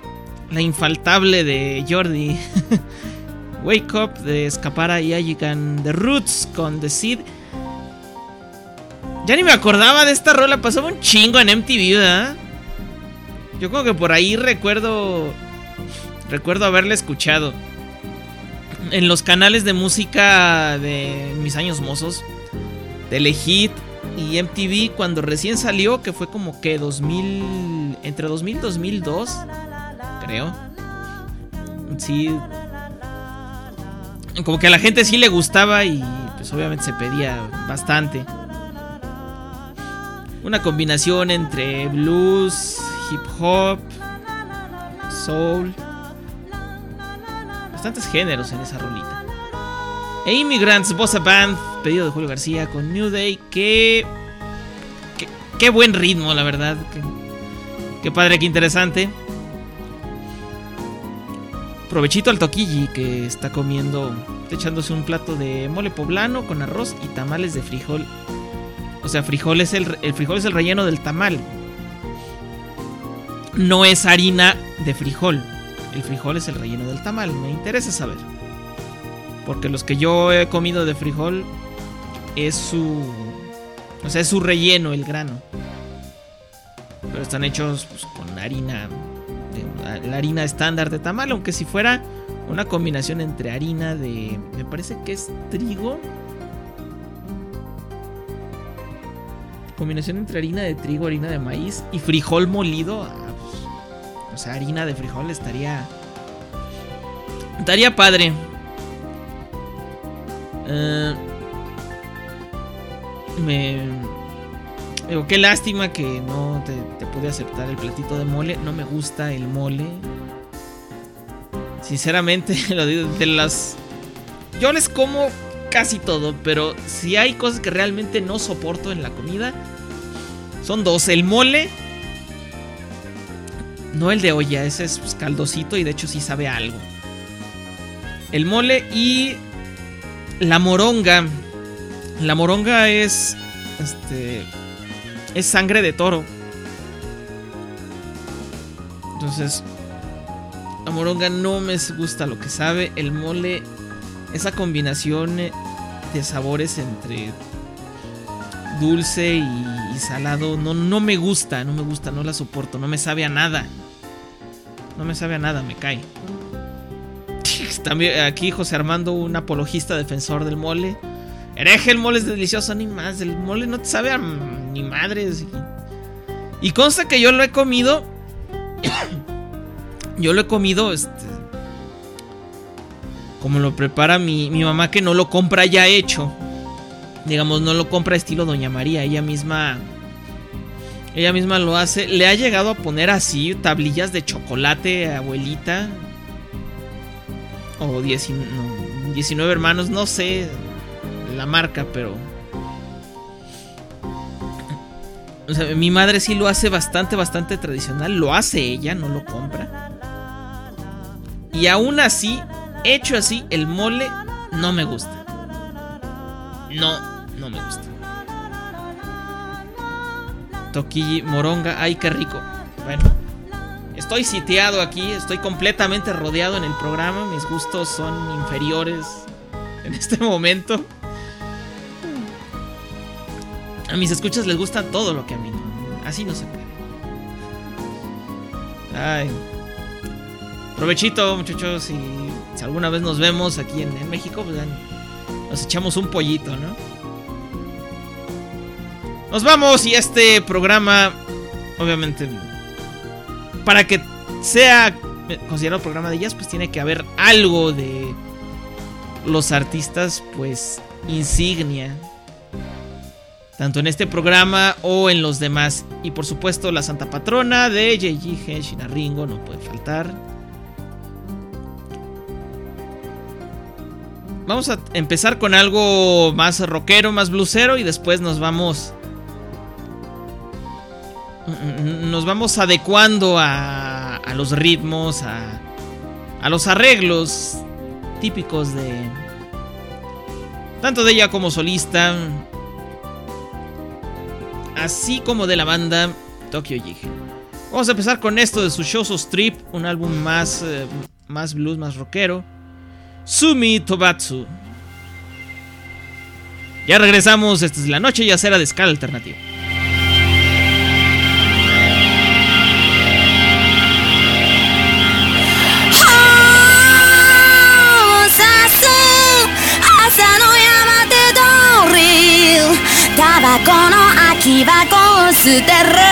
S1: La infaltable de Jordi. Wake Up de Escapara y Ayican. The Roots con The Seed. Ya ni me acordaba de esta rola. Pasaba un chingo en M T V, ¿verdad? Yo como que por ahí recuerdo. Recuerdo haberla escuchado en los canales de música de mis años mozos. Telehit y M T V cuando recién salió, que fue como que dos mil, entre dos mil y dos mil dos, creo. Sí, como que a la gente sí le gustaba y pues obviamente se pedía bastante. Una combinación entre blues, hip hop, soul, bastantes géneros en esa rolita. E Immigrants Bossa Band, pedido de Julio García con New Day. Qué, qué, qué buen ritmo, la verdad. Qué, qué padre, qué interesante. Provechito al Toquilli, que está comiendo, está echándose un plato de mole poblano con arroz y tamales de frijol. O sea, frijol es el, el frijol es el relleno del tamal. No es harina de frijol. El frijol es el relleno del tamal. Me interesa saber. Porque los que yo he comido de frijol es su... O sea, es su relleno, el grano. Pero están hechos pues, con harina... De, la harina estándar de tamal. Aunque si fuera una combinación entre harina de... Me parece que es trigo. Combinación entre harina de trigo, harina de maíz y frijol molido. Pues, o sea, harina de frijol estaría... Estaría padre. Uh, me digo, qué lástima que no te, te pude aceptar el platito de mole. No me gusta el mole. Sinceramente, lo digo, de las... Yo les como casi todo, pero si hay cosas que realmente no soporto en la comida, son dos. El mole, no el de olla, ese es pues, caldosito y de hecho sí sabe a algo. El mole y la moronga. La moronga es este es sangre de toro. Entonces la moronga no me gusta lo que sabe. El mole, esa combinación de sabores entre dulce y, y salado, no, no me gusta, no me gusta, no la soporto, no me sabe a nada. No me sabe a nada, me cae. También aquí José Armando, un apologista defensor del mole. Hereje, el mole es delicioso, ni más. El mole no te sabe a ni madres. Y, y consta que yo lo he comido. Yo lo he comido este, como lo prepara mi, mi mamá, que no lo compra ya hecho. Digamos, no lo compra estilo Doña María. Ella misma Ella misma lo hace. Le ha llegado a poner así tablillas de chocolate, abuelita. O diecinueve hermanos, no sé la marca, pero... O sea, mi madre sí lo hace bastante, bastante tradicional. Lo hace ella, no lo compra. Y aún así, hecho así, el mole no me gusta. No, no me gusta. Toquilli, moronga, ay, qué rico. Bueno, estoy sitiado aquí, estoy completamente rodeado en el programa. Mis gustos son inferiores en este momento. A mis escuchas les gusta todo lo que a mí no. Así no se puede. Ay. Provechito, muchachos. Y si alguna vez nos vemos aquí en, en México, pues nos echamos un pollito, ¿no? Nos vamos y este programa, obviamente, para que sea considerado programa de jazz, pues tiene que haber algo de los artistas, pues, insignia. Tanto en este programa o en los demás. Y por supuesto la santa patrona de J G Henshin Ringo no puede faltar. Vamos a empezar con algo más rockero, más bluesero. Y después nos vamos... Nos vamos adecuando a, a los ritmos, a, a los arreglos típicos de... tanto de ella como solista, así como de la banda Tokyo Jigen. Vamos a empezar con esto de su Shouso Strip, un álbum más, eh, más blues, más rockero. Sumi Tobatsu. Ya regresamos, esta es la noche yacera de Escala Alternativa.
S9: Tabako no akibakoを捨てる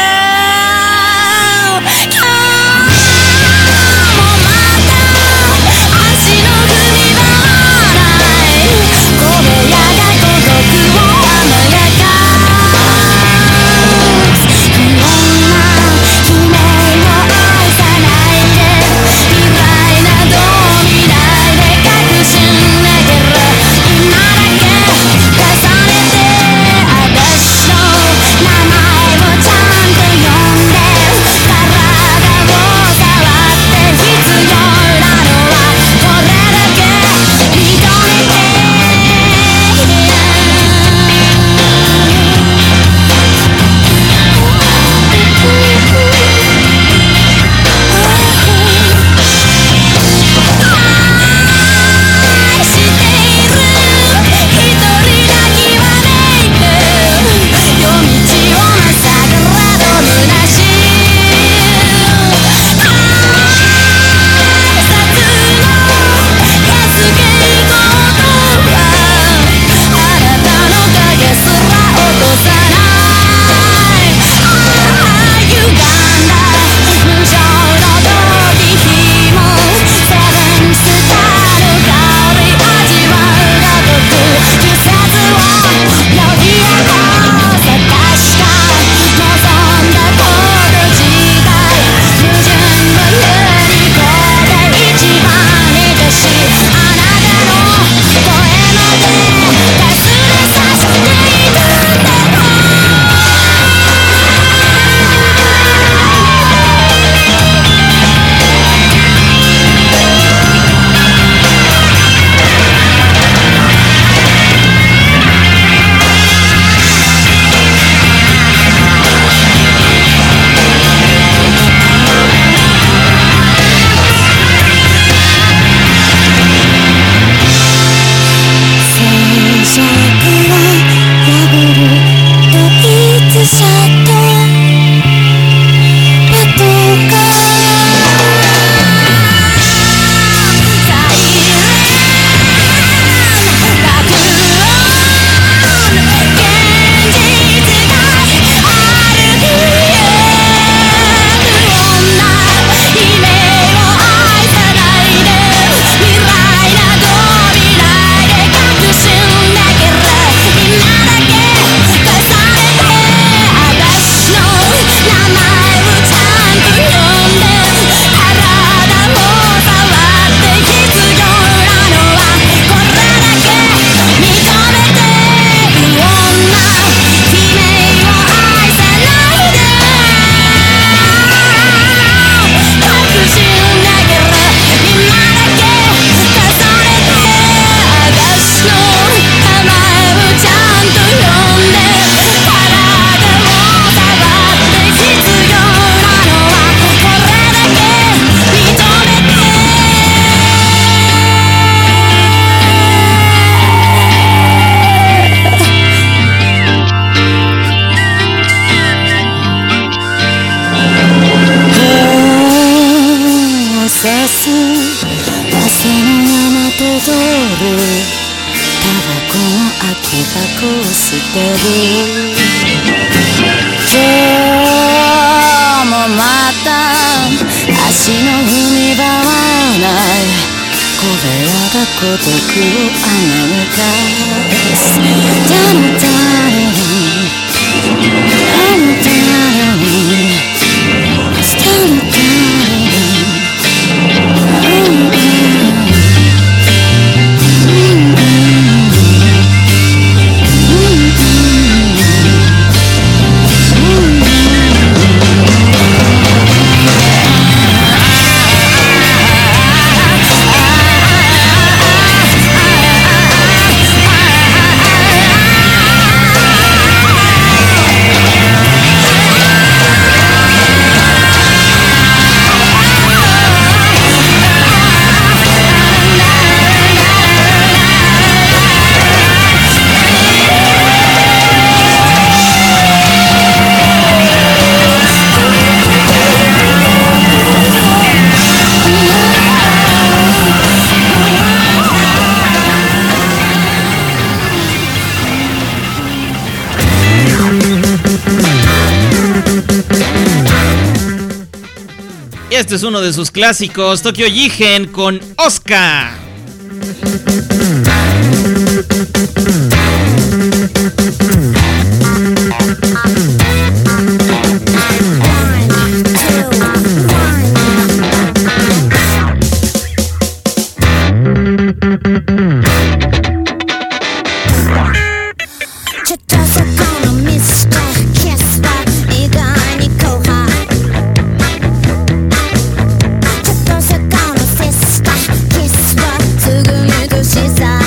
S9: 今日もまた足の踏み場ない小部屋が孤独を甘やかす不穏な悲鳴を愛さないで未来など見ないで確信できる今だけ重ねて私の名前をちゃんと呼んでからせす汗の山と通るタバコの空き箱を捨てる今日もまた足の踏み場はない小部屋が孤独をあがめたダンダンダンダンスタンダン
S1: Este es uno de sus clásicos, Tokyo Jigen con Oscar.
S9: She's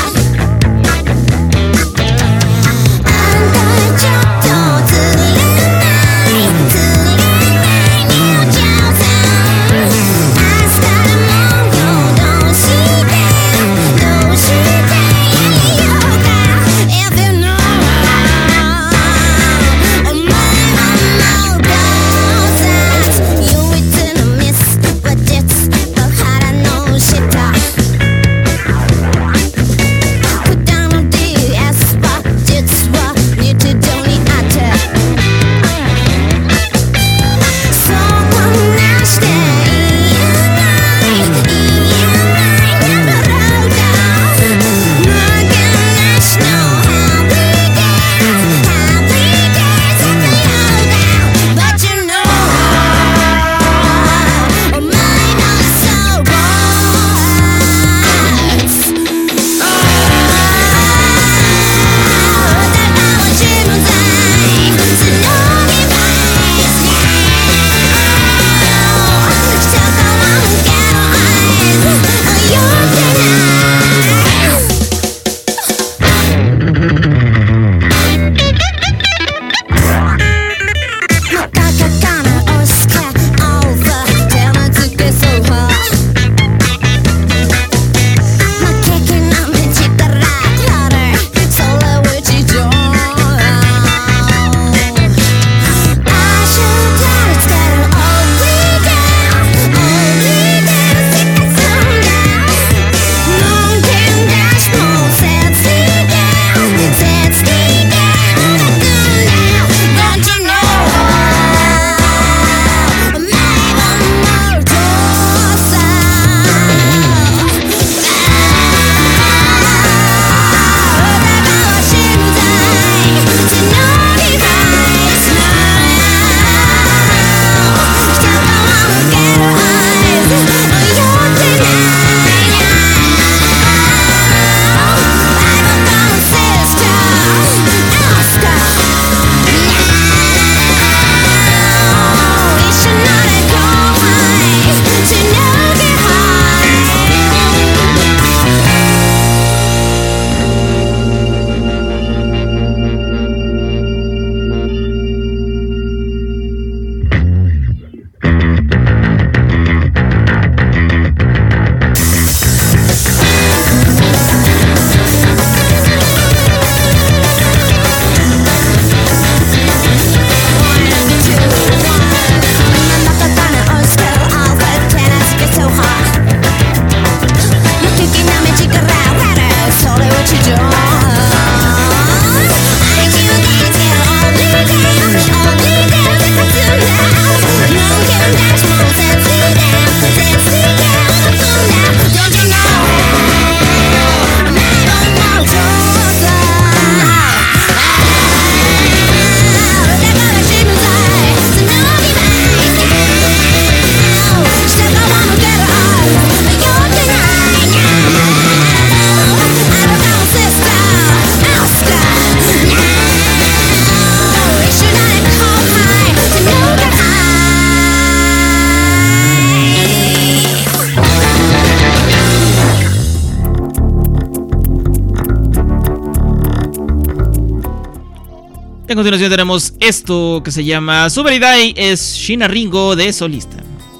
S1: Y a continuación tenemos esto que se llama Suberidai, es Shina Ringo de solista.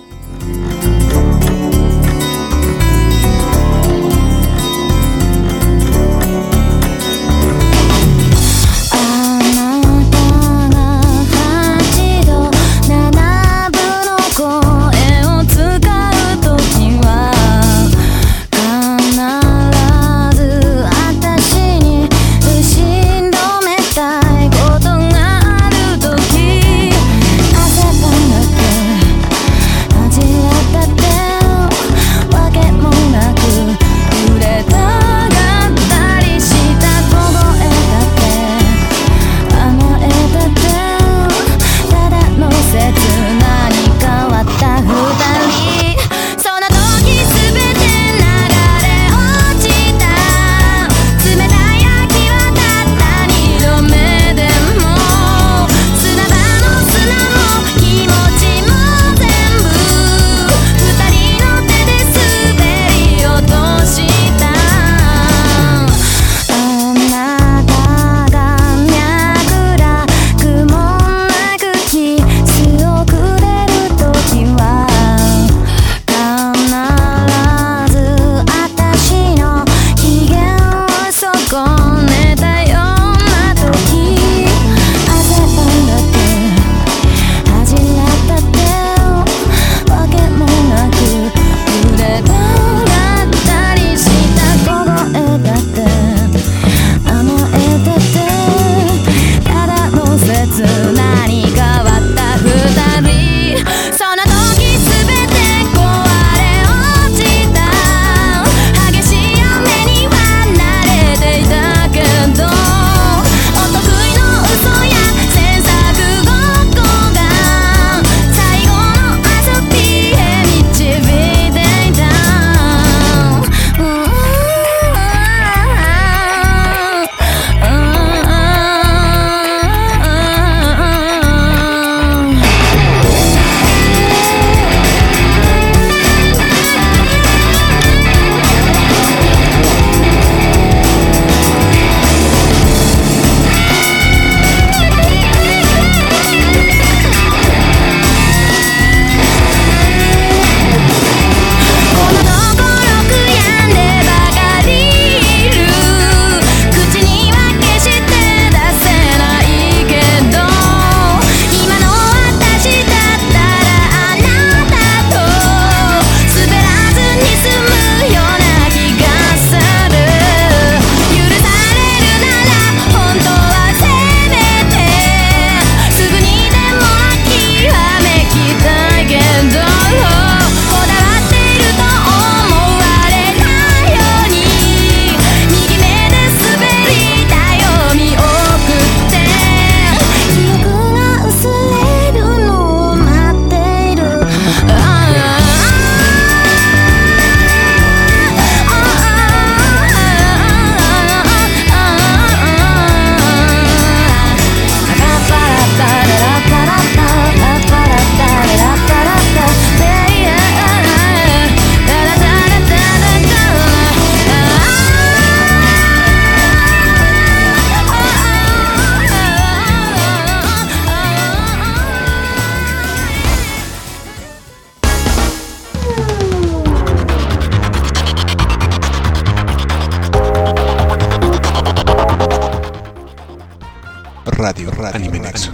S5: Radio, Radio Anime Nexus.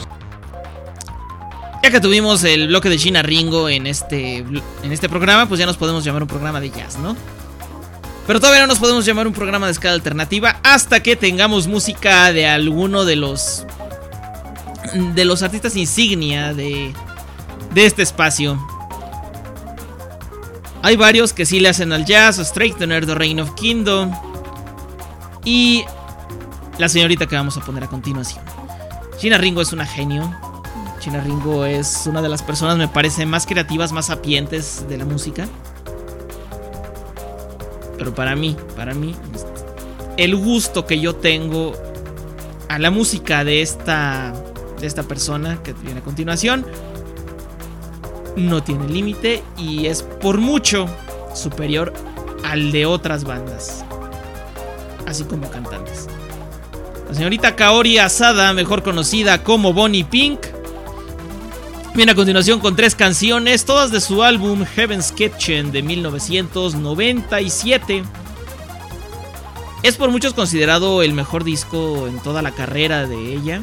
S1: Ya que tuvimos el bloque de Shina Ringo en este, en este programa, pues ya nos podemos llamar un programa de jazz, ¿no? Pero todavía no nos podemos llamar un programa de escala alternativa hasta que tengamos música de alguno de los de los artistas insignia de, de este espacio. Hay varios que sí le hacen al jazz: Straightener, The Reign of Kingdom y la señorita que vamos a poner a continuación. Shina Ringo es una genio. Shina Ringo es una de las personas, me parece, más creativas, más sapientes de la música. Pero para mí, para mí, el gusto que yo tengo a la música de esta, de esta persona que viene a continuación no tiene límite y es por mucho superior al de otras bandas, así como cantantes. La señorita Kaori Asada, mejor conocida como Bonnie Pink, viene a continuación con tres canciones, todas de su álbum Heaven's Kitchen de mil novecientos noventa y siete. Es por muchos considerado el mejor disco en toda la carrera de ella.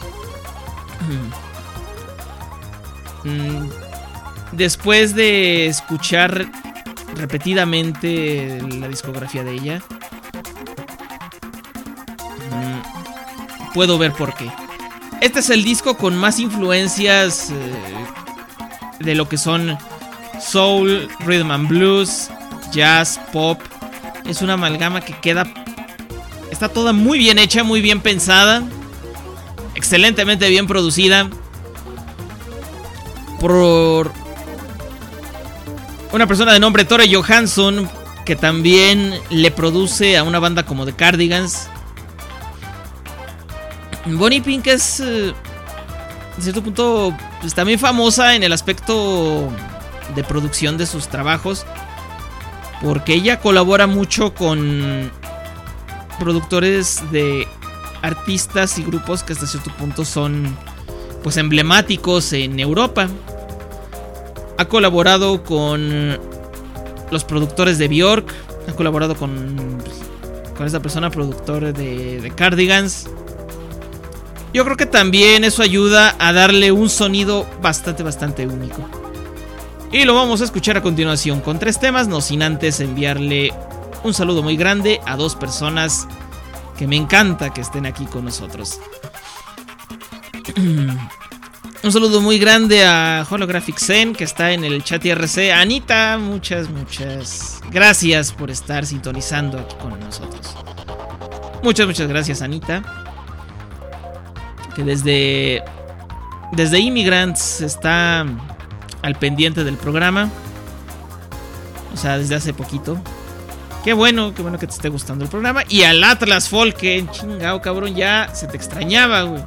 S1: Después de escuchar repetidamente la discografía de ella, puedo ver por qué. Este es el disco con más influencias eh, de lo que son soul, rhythm and blues, jazz, pop. Es una amalgama que queda... Está toda muy bien hecha, muy bien pensada, excelentemente bien producida por una persona de nombre Tore Johansson, que también le produce a una banda como The Cardigans. Bonnie Pink es, eh, en cierto punto, pues, también famosa en el aspecto de producción de sus trabajos, porque ella colabora mucho con productores de artistas y grupos que hasta cierto punto son, pues, emblemáticos en Europa. Ha colaborado con los productores de Björk, ha colaborado con, con esta persona, productor de, de Cardigans. Yo creo que también eso ayuda a darle un sonido bastante, bastante único. Y lo vamos a escuchar a continuación con tres temas, no sin antes enviarle un saludo muy grande a dos personas que me encanta que estén aquí con nosotros. Un saludo muy grande a Holographic Zen, que está en el chat I R C. Anita, muchas, muchas gracias por estar sintonizando aquí con nosotros. Muchas, muchas gracias, Anita. Que desde, desde Immigrants está al pendiente del programa. O sea, desde hace poquito. Qué bueno, qué bueno que te esté gustando el programa. Y al Atlas Folk, que chingado, cabrón, ya se te extrañaba, güey.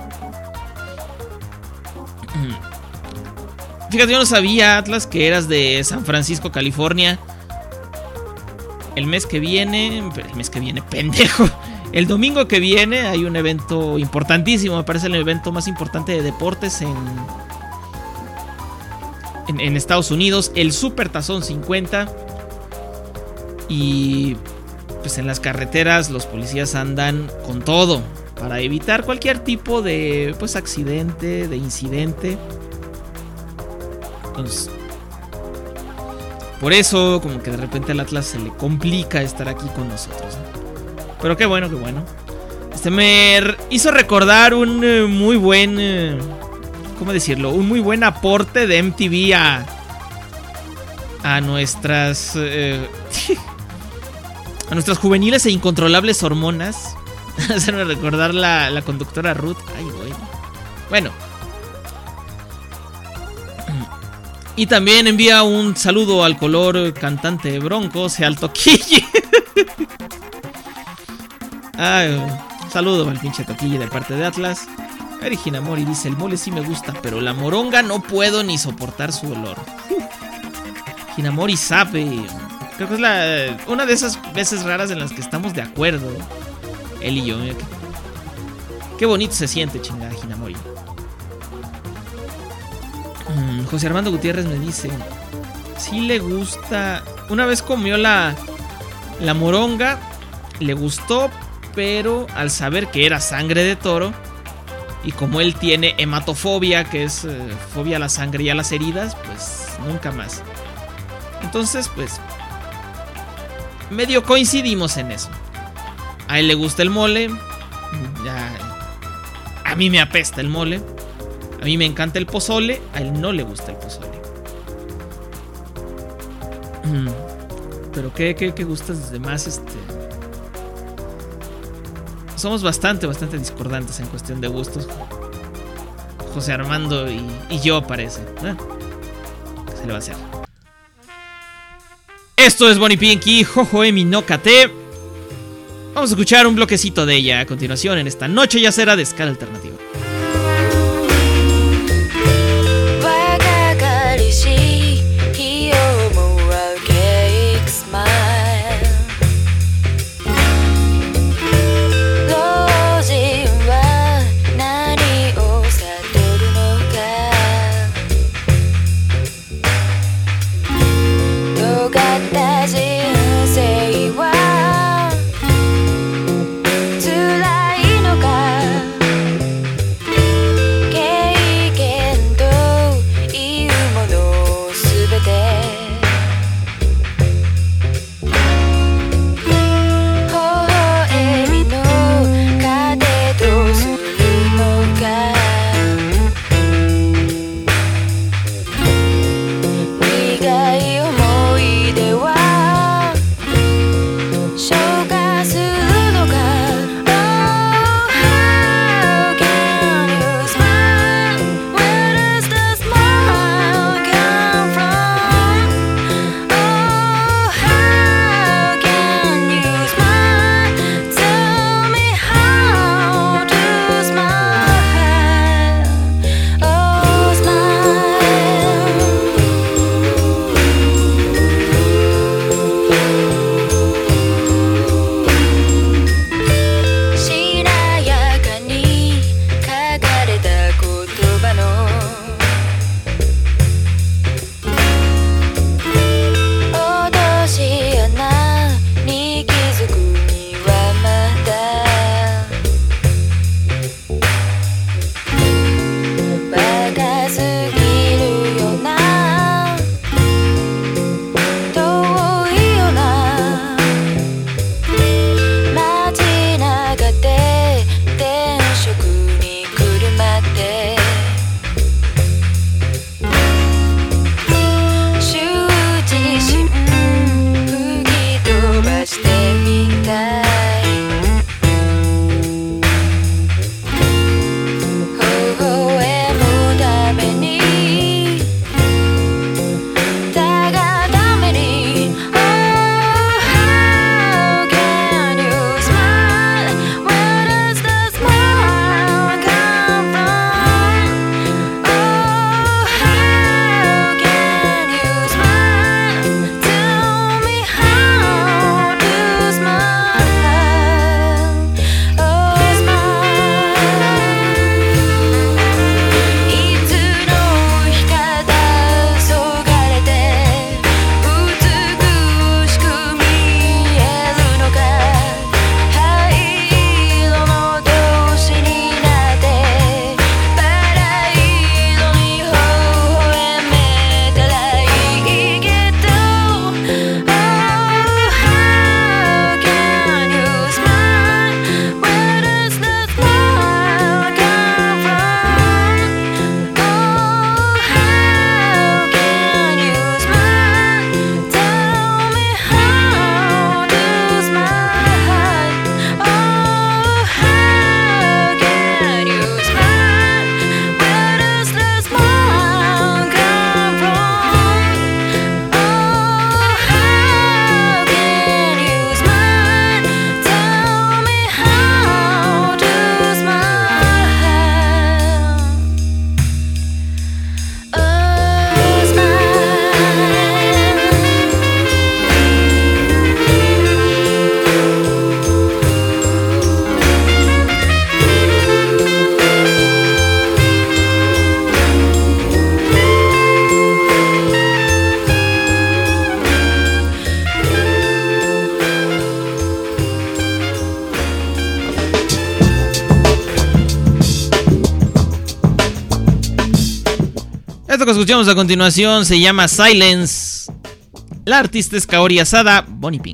S1: Fíjate, yo no sabía, Atlas, que eras de San Francisco, California. El mes que viene... El mes que viene, pendejo. El domingo que viene hay un evento importantísimo. Me parece el evento más importante de deportes en... En, en Estados Unidos. El Super Tazón cincuenta. Y... pues en las carreteras los policías andan con todo para evitar cualquier tipo de... pues accidente, de incidente. Entonces, por eso como que de repente al Atlas se le complica estar aquí con nosotros, ¿eh? Pero qué bueno, qué bueno. Este me hizo recordar un uh, muy buen uh, ¿cómo decirlo? Un muy buen aporte de M T V a A nuestras uh, a nuestras juveniles e incontrolables hormonas. Hacerme recordar la, la conductora Ruth. Ay, güey. Bueno. Y también envía un saludo al color cantante de Broncos y al Toquille. Ay, un saludo al pinche Toquille de parte de Atlas. Eri Hinamori dice: el mole sí me gusta, pero la moronga no puedo ni soportar su olor. Hinamori sabe. Creo que es la, una de esas veces raras en las que estamos de acuerdo, él y yo. Qué, qué bonito se siente, chingada Hinamori. José Armando Gutiérrez me dice: sí le gusta. Una vez comió la, la moronga, le gustó, pero al saber que era sangre de toro, y como él tiene hematofobia, que es eh, fobia a la sangre y a las heridas, pues nunca más. Entonces, pues medio coincidimos en eso. A él le gusta el mole, a, a mí me apesta el mole. A mí me encanta el pozole, a él no le gusta el pozole. Pero qué, qué, qué gustas desde más, este... Somos bastante, bastante discordantes en cuestión de gustos. José Armando y, y yo, parece. ¿Eh? ¿Qué se le va a hacer? Esto es Bonnie Pink y Jojoemi no Kate. Vamos a escuchar un bloquecito de ella a continuación en esta noche yacera de Escala Alternativa.
S9: Smile. Losing
S1: Esto que escuchamos a continuación se llama Silence. La artista es Kaori Asada, Bonnie Pink.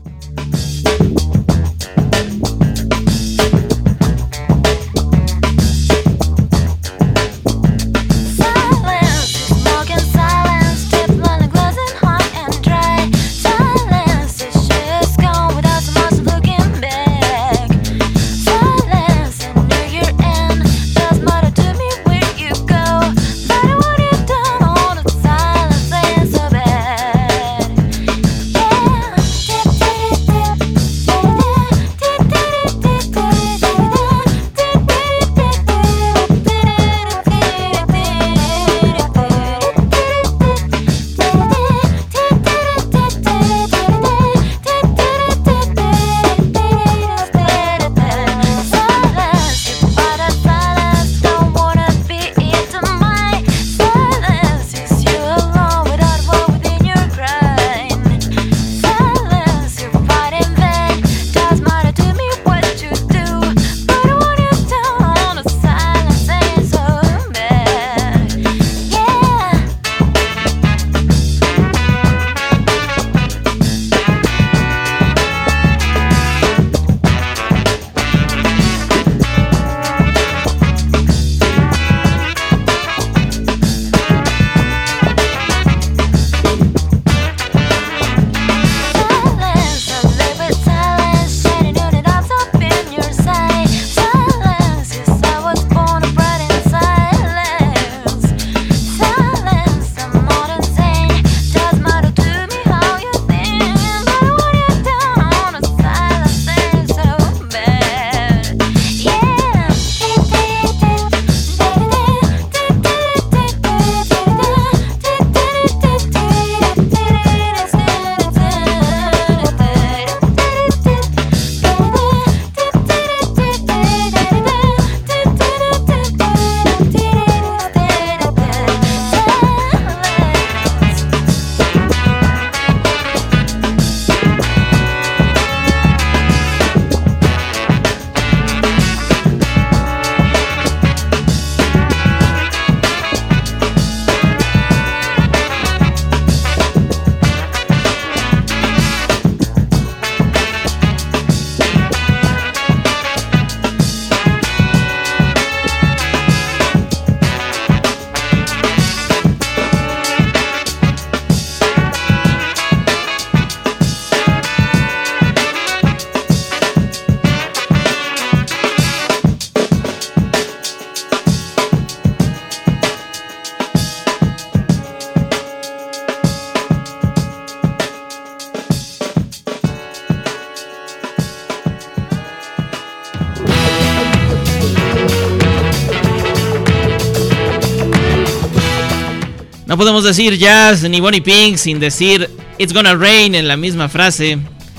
S1: No podemos decir Jazz ni Bonnie Pink sin decir It's Gonna Rain en la misma frase.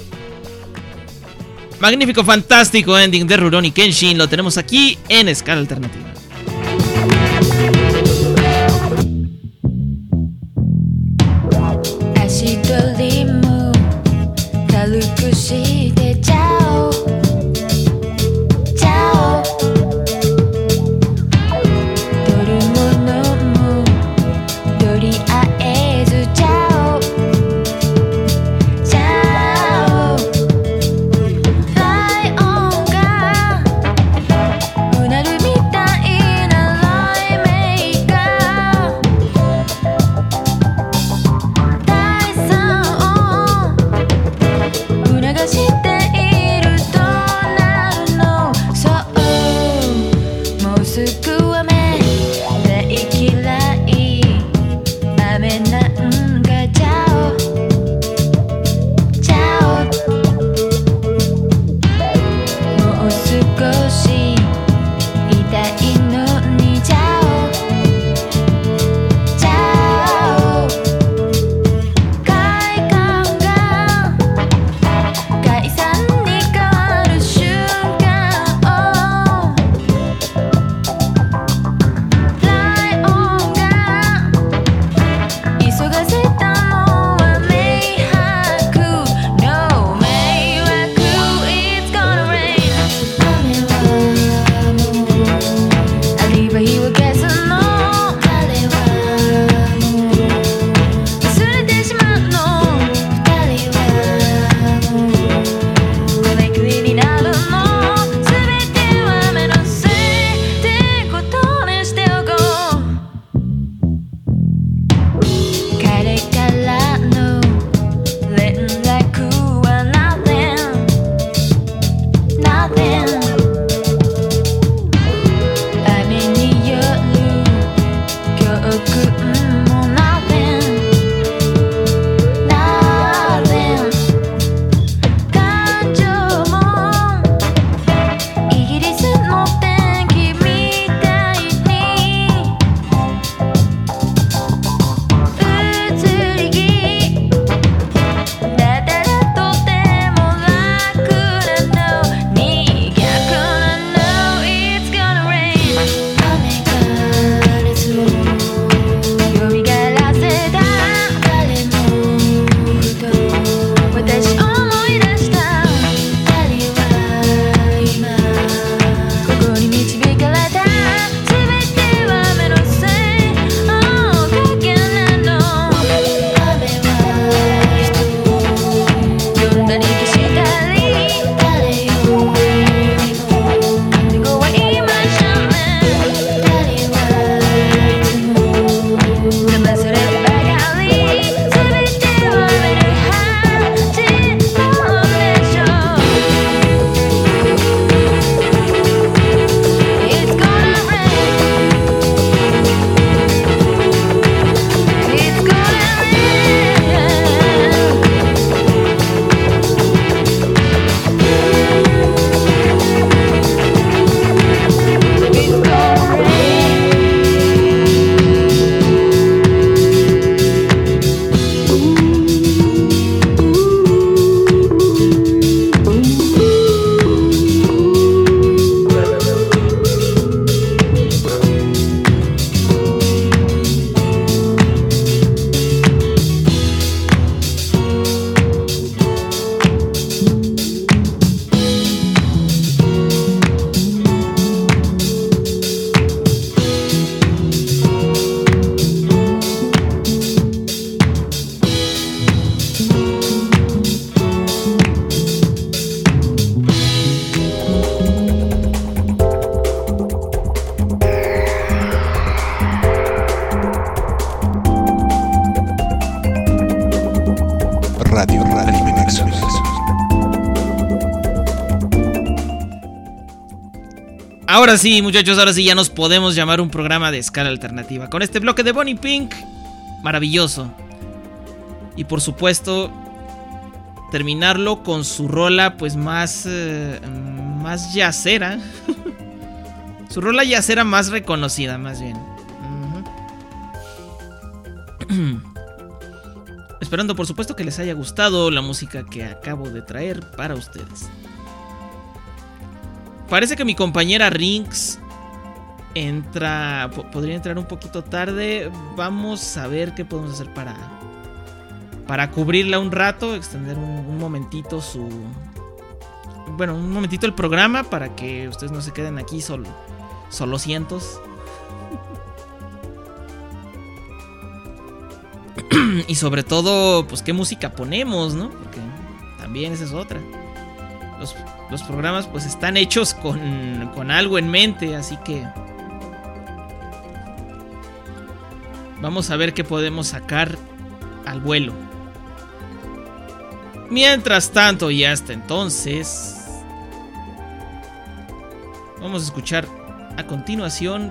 S1: Magnífico, fantástico ending de Rurouni Kenshin. Lo tenemos aquí en Escala Alternativa.
S9: うなるみたい
S5: Radio Anime Nexus.
S1: Ahora sí, muchachos, ahora sí ya nos podemos llamar un programa de escala alternativa. Con este bloque de Bonnie Pink, maravilloso. Y por supuesto, terminarlo con su rola pues más, eh, más yacera. Su rola yacera más reconocida, más bien. Uh-huh. Esperando por supuesto que les haya gustado la música que acabo de traer para ustedes. Parece que mi compañera Rinks entra, po- podría entrar un poquito tarde. Vamos a ver qué podemos hacer para para cubrirla un rato, extender un, un momentito su bueno, un momentito el programa para que ustedes no se queden aquí solo solo cientos. Y sobre todo, pues qué música ponemos, ¿no? Porque también esa es otra. Los, los programas pues están hechos con, con algo en mente, así que vamos a ver qué podemos sacar al vuelo. Mientras tanto y hasta entonces, vamos a escuchar a continuación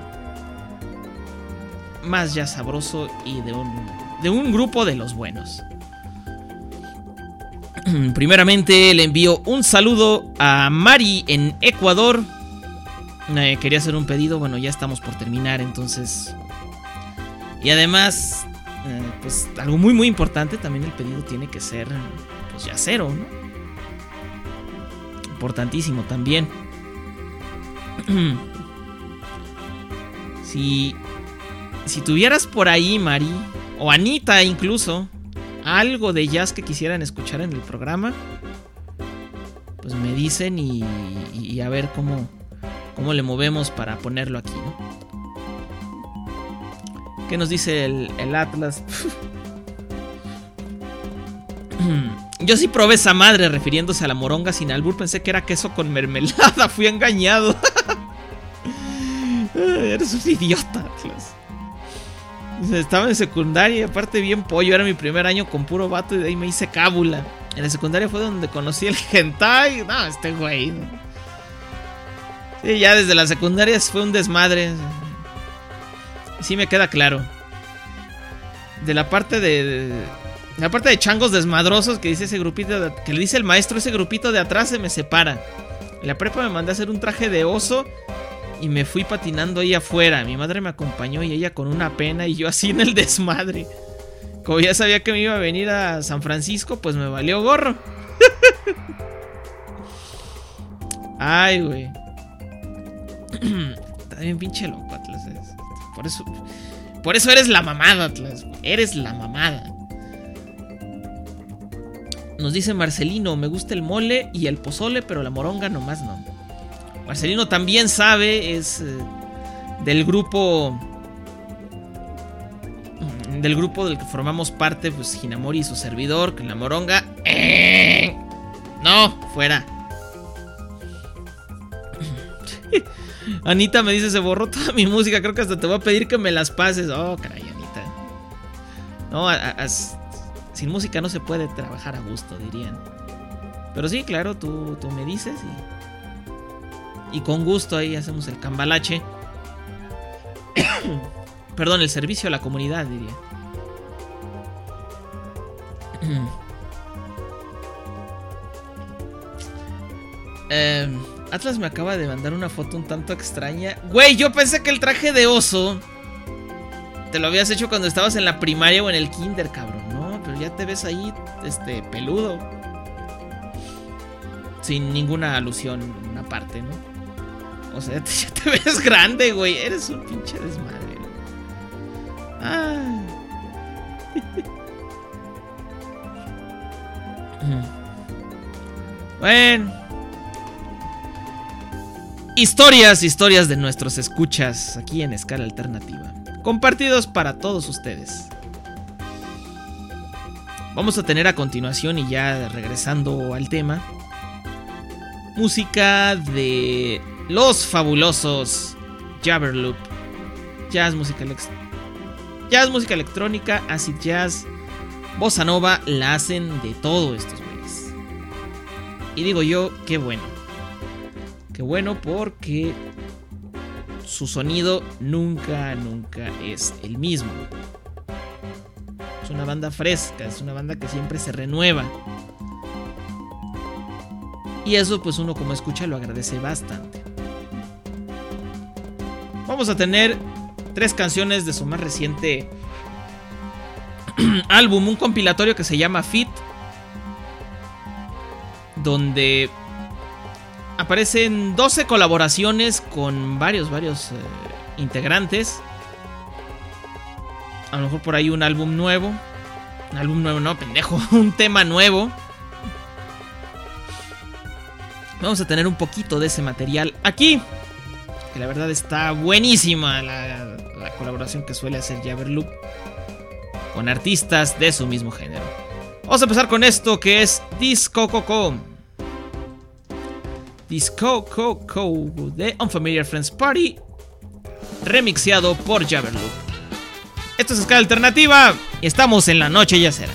S1: más ya sabroso y de un, de un grupo de los buenos. Primeramente le envío un saludo a Mari en Ecuador. Eh, quería hacer un pedido, bueno, ya estamos por terminar, entonces. Y además, eh, pues algo muy muy importante, también el pedido tiene que ser, pues ya cero, ¿no? Importantísimo también. Si, si tuvieras por ahí, Mari, o Anita incluso, algo de jazz que quisieran escuchar en el programa, pues me dicen y, y, y a ver cómo, cómo le movemos para ponerlo aquí, ¿no? ¿Qué nos dice el, el Atlas? Yo sí probé esa madre, refiriéndose a la moronga sin albur. Pensé que era queso con mermelada. Fui engañado. Eres un idiota, Atlas. Estaba en secundaria y aparte bien pollo. Era mi primer año con puro vato y de ahí me hice cábula. En la secundaria fue donde conocí el hentai. No, este güey, ¿no? Sí, ya desde la secundaria fue un desmadre. Sí me queda claro. De la parte de... de la parte de changos desmadrosos que dice ese grupito de, que le dice el maestro, ese grupito de atrás se me separa. En la prepa me mandé a hacer un traje de oso y me fui patinando ahí afuera. Mi madre me acompañó y ella con una pena y yo así en el desmadre. Como ya sabía que me iba a venir a San Francisco, pues me valió gorro. Ay, güey. Está bien pinche loco, Atlas. Por eso, por eso eres la mamada, Atlas. Eres la mamada. Nos dice Marcelino, me gusta el mole y el pozole, pero la moronga nomás no. Marcelino también sabe, es eh, del grupo del grupo del que formamos parte, pues Hinamori y su servidor, que la moronga ¡eh! No, fuera. Anita me dice, se borró toda mi música, creo que hasta te voy a pedir que me las pases. Oh, caray, Anita. No, a, a, sin música no se puede trabajar a gusto, dirían. Pero sí, claro, tú, tú me dices y, y con gusto ahí hacemos el cambalache. Perdón, el servicio a la comunidad, diría. eh, Atlas me acaba de mandar una foto un tanto extraña. Güey, yo pensé que el traje de oso te lo habías hecho cuando estabas en la primaria o en el kinder, cabrón. No, pero ya te ves ahí, este, peludo. Sin ninguna alusión en una parte, ¿no? O sea, ya te, ya te ves grande, güey. Eres un pinche desmadre. Ah. Bueno. Historias, historias de nuestros escuchas aquí en Escala Alternativa. Compartidos para todos ustedes. Vamos a tener a continuación, y ya regresando al tema, música de los fabulosos Jabberloop. Jazz, música, jazz, música electrónica, acid jazz, bossa nova la hacen de todo estos güeyes. Y digo yo, qué bueno. Qué bueno porque su sonido nunca, nunca es el mismo. Es una banda fresca, es una banda que siempre se renueva. Y eso pues uno como escucha lo agradece bastante. Vamos a tener tres canciones de su más reciente álbum, un compilatorio que se llama Fit, donde aparecen doce colaboraciones con varios, varios eh, integrantes. A lo mejor por ahí un álbum nuevo. Un álbum nuevo, no, pendejo. Un tema nuevo. Vamos a tener un poquito de ese material aquí. Que la verdad está buenísima la, la colaboración que suele hacer Javerloop con artistas de su mismo género. Vamos a empezar con esto que es Disco Coco. Disco Coco de Unfamiliar Friends Party, remixeado por Javerloop. Esto es Escala Alternativa y estamos en la noche yacera.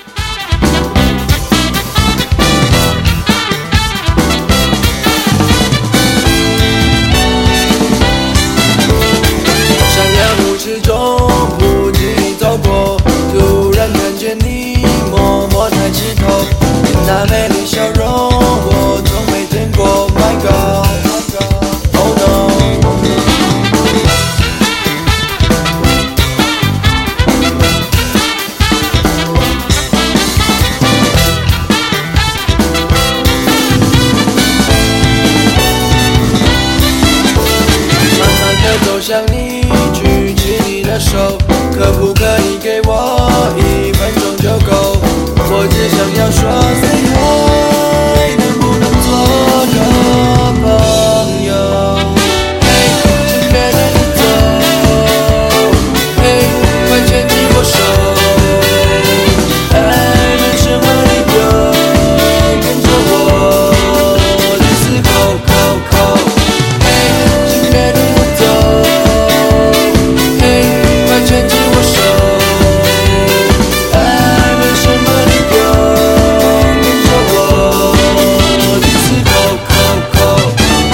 S7: 向你举起你的手，可不可以给我一分钟就够？我只想要说 say hi， 能不能做个朋友？嘿，请别对着走，嘿，快牵起我手。爱没什么理由，跟着我 ，Let's go go go。嘿，请别对着走。牵起我手，爱没什么理由，跟着我 ，Let's go go go。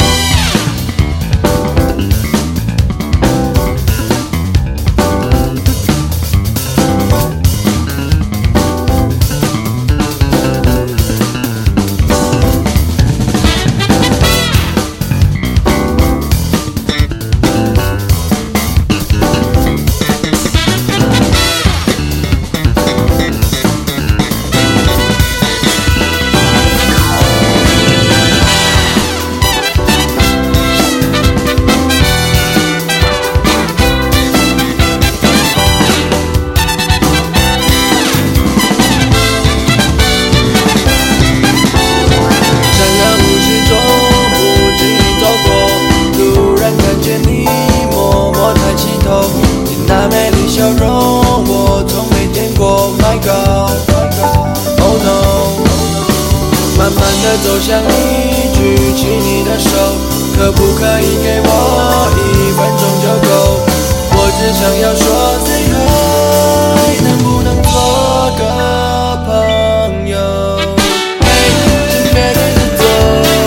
S7: 走向你，举起你的手，可不可以给我一分钟就够？我只想要说 say hi， 能不能做个朋友？嘿，请别对着走，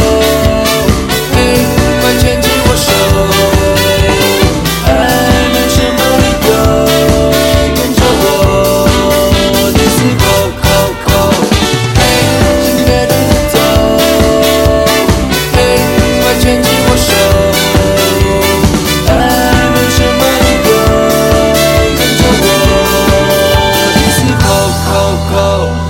S7: 嘿，快牵起我手，爱没什么理由，跟着我 ，Let's go go go。嘿，请别对着走。牵起我手，爱没什么理由，跟着我 ，Let's go go go。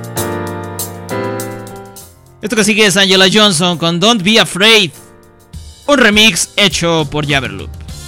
S1: Esto que sigue es Angela Johnson con Don't Be Afraid. un remix hecho por Jaberloop.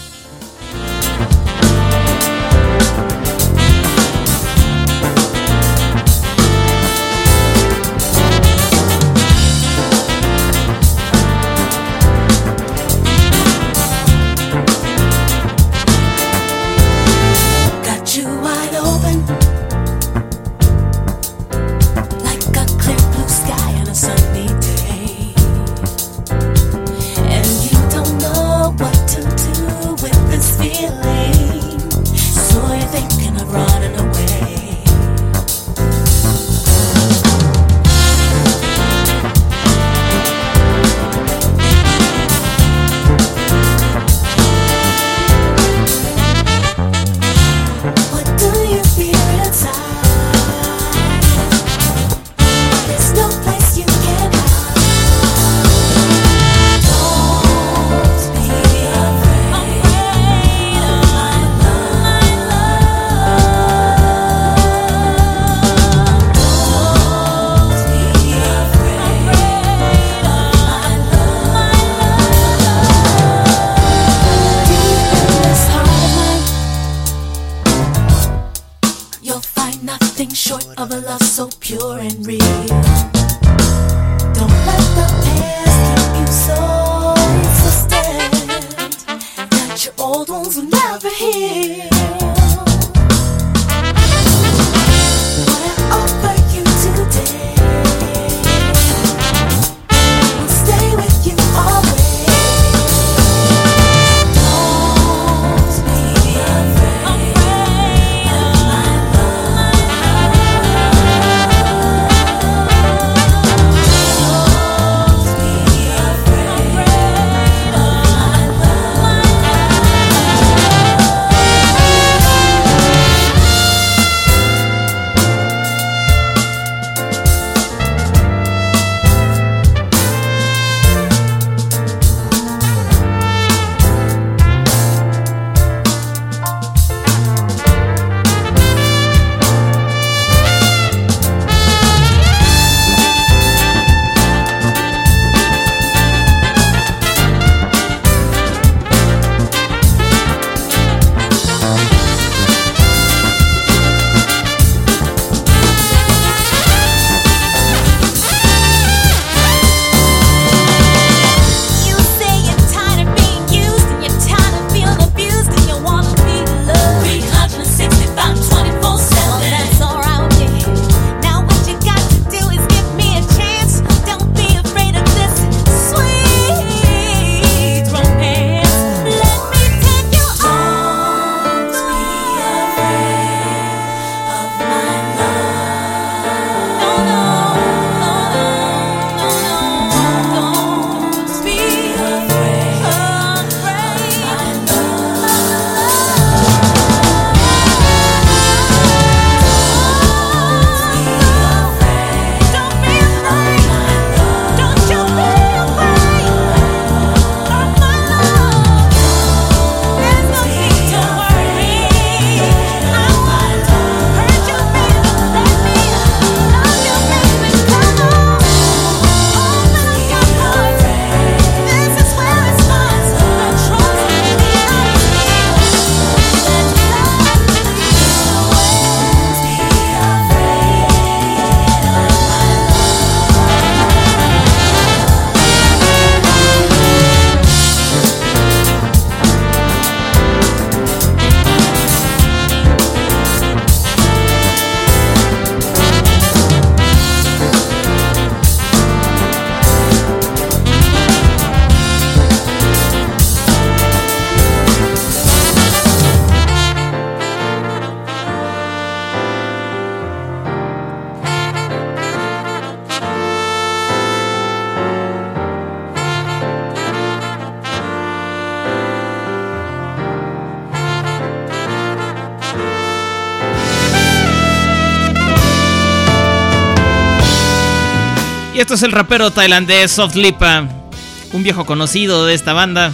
S1: Y esto es el rapero tailandés Soft Lipa, un viejo conocido de esta banda,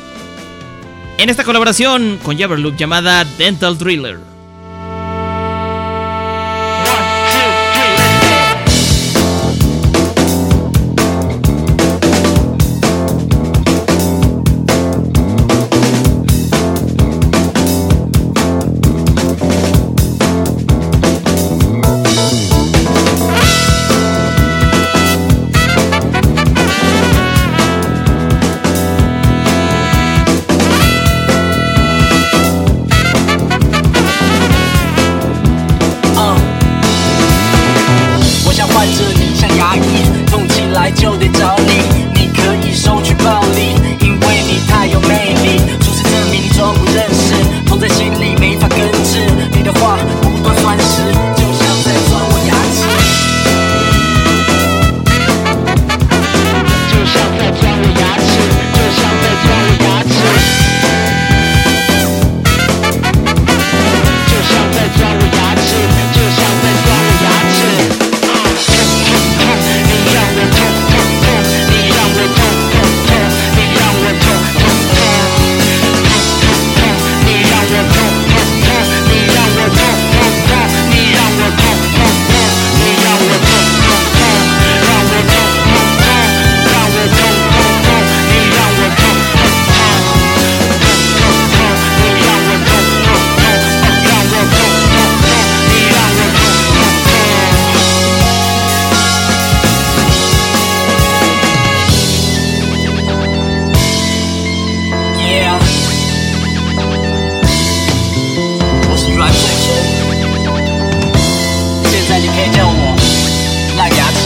S1: en esta colaboración con Jaberloop llamada Dental Driller.
S7: 是软嘴唇。现在你可以叫我烂牙齿。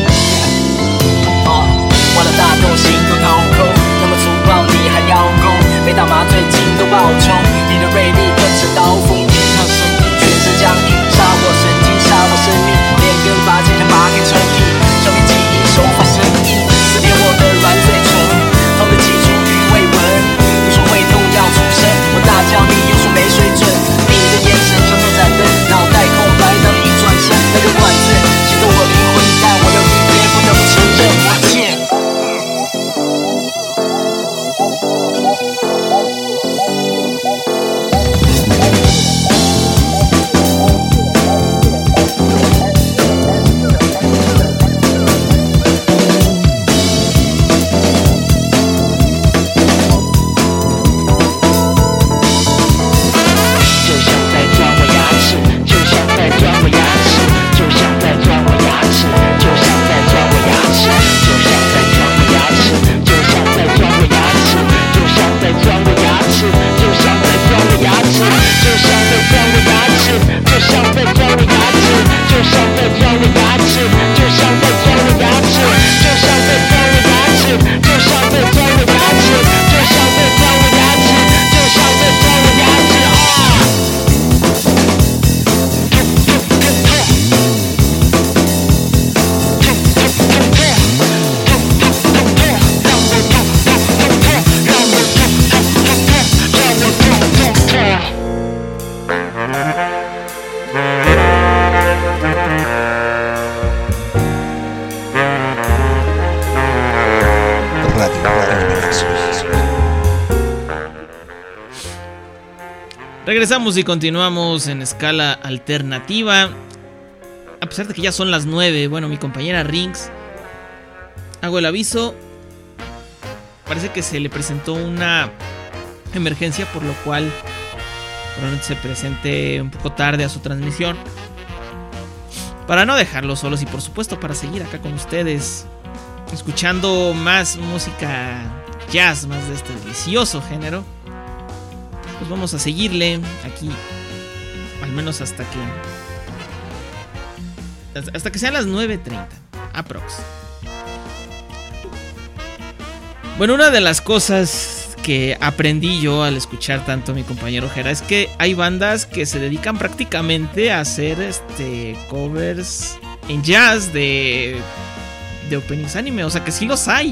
S7: 哦，我的大豆心都掏空，那么粗暴你还邀功，被大麻醉劲都爆冲，你的锐利更是刀锋，天上神鹰全身僵硬，杀我神经，杀我生命，连根拔起来拔给春意，消灭记忆，手法生硬，撕裂我的软嘴唇，痛的起初余未闻，你说会痛要出声，我大叫你又说没水准，你的眼神像作盏灯，脑袋空白当你一转身，那个管子吸走我灵魂，但我的语言不得不承认我贱。
S1: Regresamos y continuamos en escala alternativa. A pesar de que ya son las nueve, bueno, mi compañera Rings, hago el aviso. Parece que se le presentó una emergencia, por lo cual probablemente se presente un poco tarde a su transmisión. Para no dejarlos solos y por supuesto para seguir acá con ustedes, escuchando más música jazz, más de este delicioso género. Pues vamos a seguirle aquí, al menos hasta que hasta que sean las nueve treinta aprox. Bueno, una de las cosas que aprendí yo al escuchar tanto a mi compañero Jera es que hay bandas que se dedican prácticamente a hacer este covers en jazz de de openings anime, o sea que sí los hay.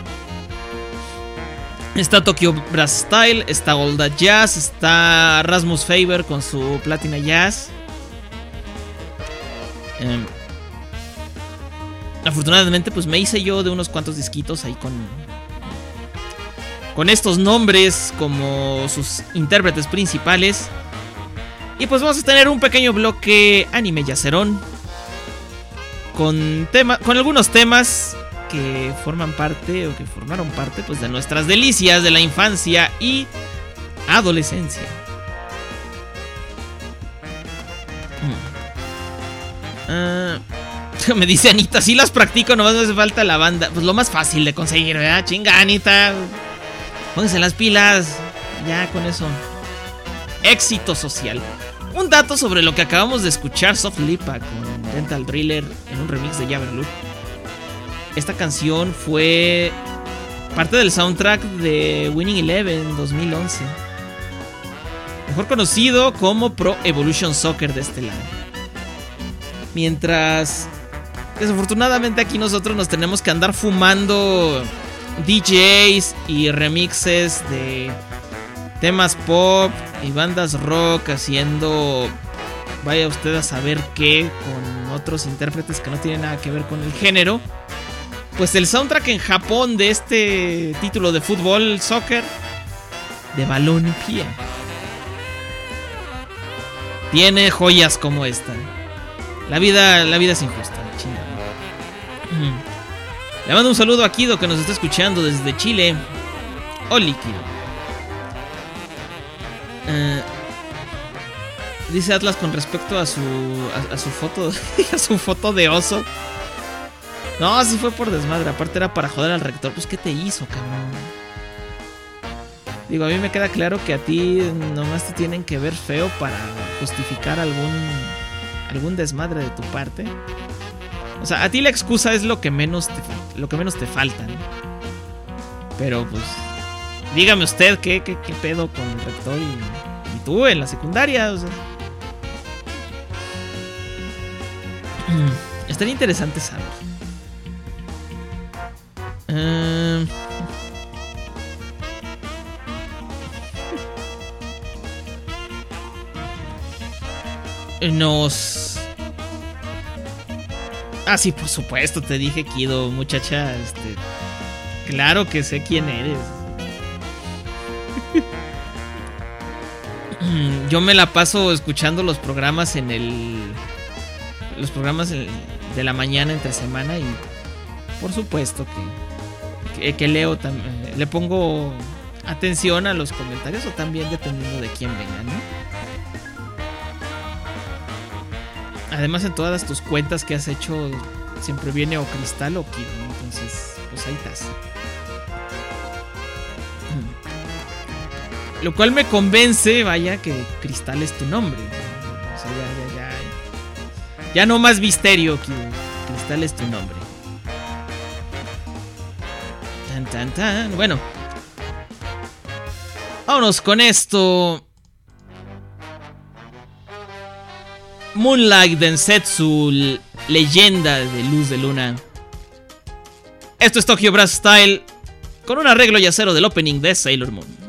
S1: Está Tokyo Brass Style, está All That Jazz, está Rasmus Faber con su Platina Jazz. Eh, afortunadamente pues me hice yo de unos cuantos disquitos ahí con, con estos nombres como sus intérpretes principales. Y pues vamos a tener un pequeño bloque anime yacerón con, tema, con algunos temas que forman parte o que formaron parte pues de nuestras delicias de la infancia y adolescencia. Uh, me dice Anita, sí las practico, nomás me hace falta la banda. Pues lo más fácil de conseguir, ¿verdad? Chinga, Anita, pónganse las pilas. Ya con eso. Éxito social. Un dato sobre lo que acabamos de escuchar, Soft Lipa con Dental Driller en un remix de Jaberloop. Esta canción fue parte del soundtrack de Winning Eleven dos mil once, mejor conocido como Pro Evolution Soccer de este lado. Mientras desafortunadamente aquí nosotros nos tenemos que andar fumando D Js y remixes de temas pop y bandas rock haciendo, vaya usted a saber qué, con otros intérpretes que no tienen nada que ver con el género. Pues el soundtrack en Japón de este título de fútbol, soccer, de balón y pie, tiene joyas como esta. La vida, la vida es injusta, chingada. Le mando un saludo a Kido que nos está escuchando desde Chile. Oli, Kido. Uh, dice Atlas con respecto a su a, a su foto a su foto de oso. No, sí fue por desmadre. Aparte era para joder al rector. Pues ¿qué te hizo, cabrón? Digo, a mí me queda claro que a ti nomás te tienen que ver feo para justificar algún algún desmadre de tu parte. O sea, a ti la excusa es lo que menos te, lo que menos te falta, ¿no? Pero pues, dígame usted qué, qué, qué pedo con el rector y, y tú en la secundaria, o sea. Estaría interesante saber. Uh, nos... Ah, sí, por supuesto, te dije, Kido, muchacha, este... Claro que sé quién eres. Yo me la paso escuchando los programas en el... Los programas de la mañana entre semana y... Por supuesto que... Que, que leo también... Le pongo atención a los comentarios o también dependiendo de quién venga, ¿no? Además, en todas tus cuentas que has hecho siempre viene o Cristal o Kido, ¿no? Entonces, pues ahí estás. Lo cual me convence, vaya, que Cristal es tu nombre. O sea, ya, ya, ya. Ya no más misterio, Kido. Cristal es tu nombre. Tan, tan, tan. Bueno. Vámonos con esto. Moonlight Densetsu, leyenda de Luz de Luna. Esto es Tokyo Brass Style, con un arreglo yacero del opening de Sailor Moon.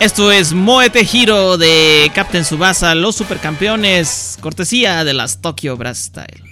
S1: Esto es Moete Hiro de Captain Tsubasa, los supercampeones, cortesía de las Tokyo Brass Style.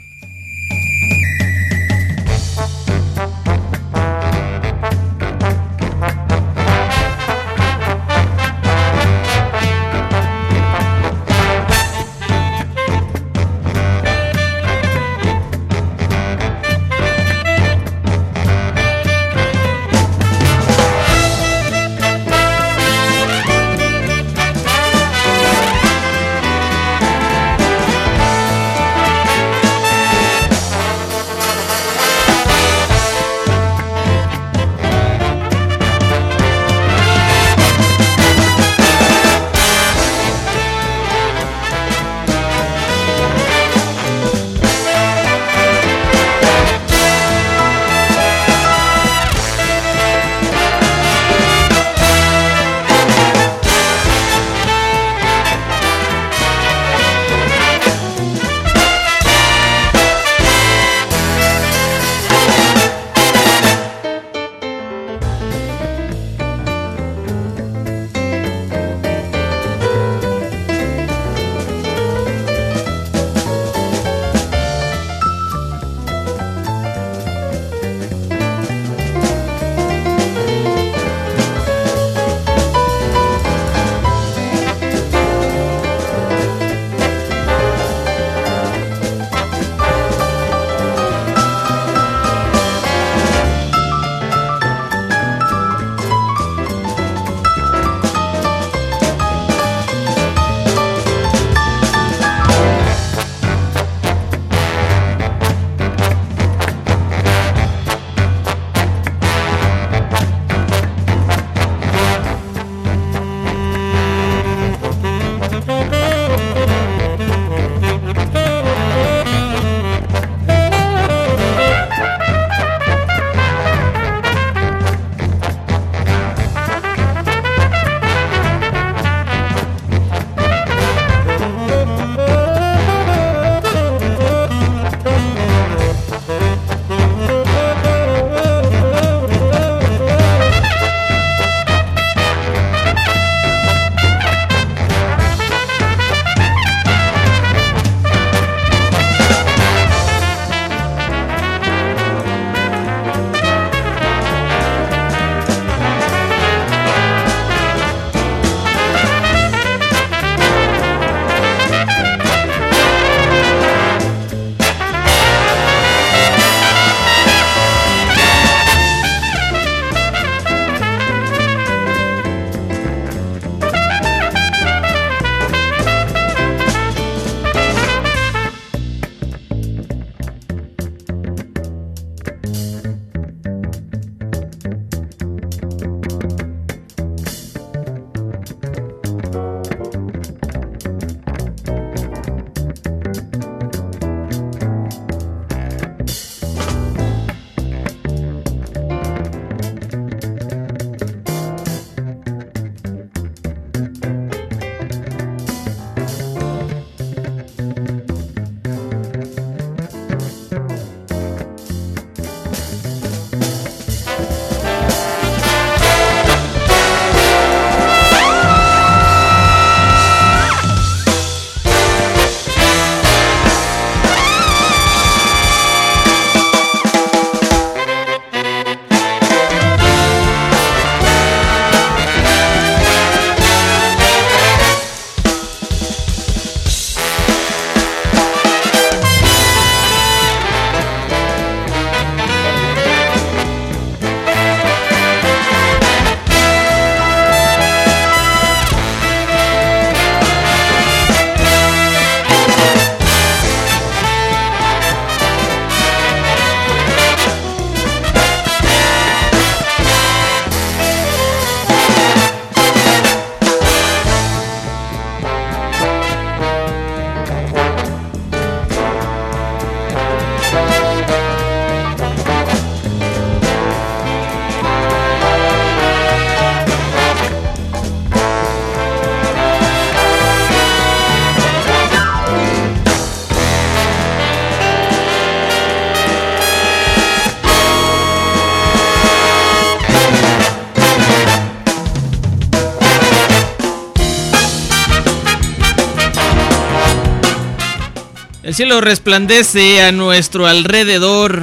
S1: El cielo resplandece a nuestro alrededor.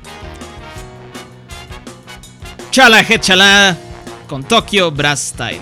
S1: Chala He Chala con Tokyo Brass Style.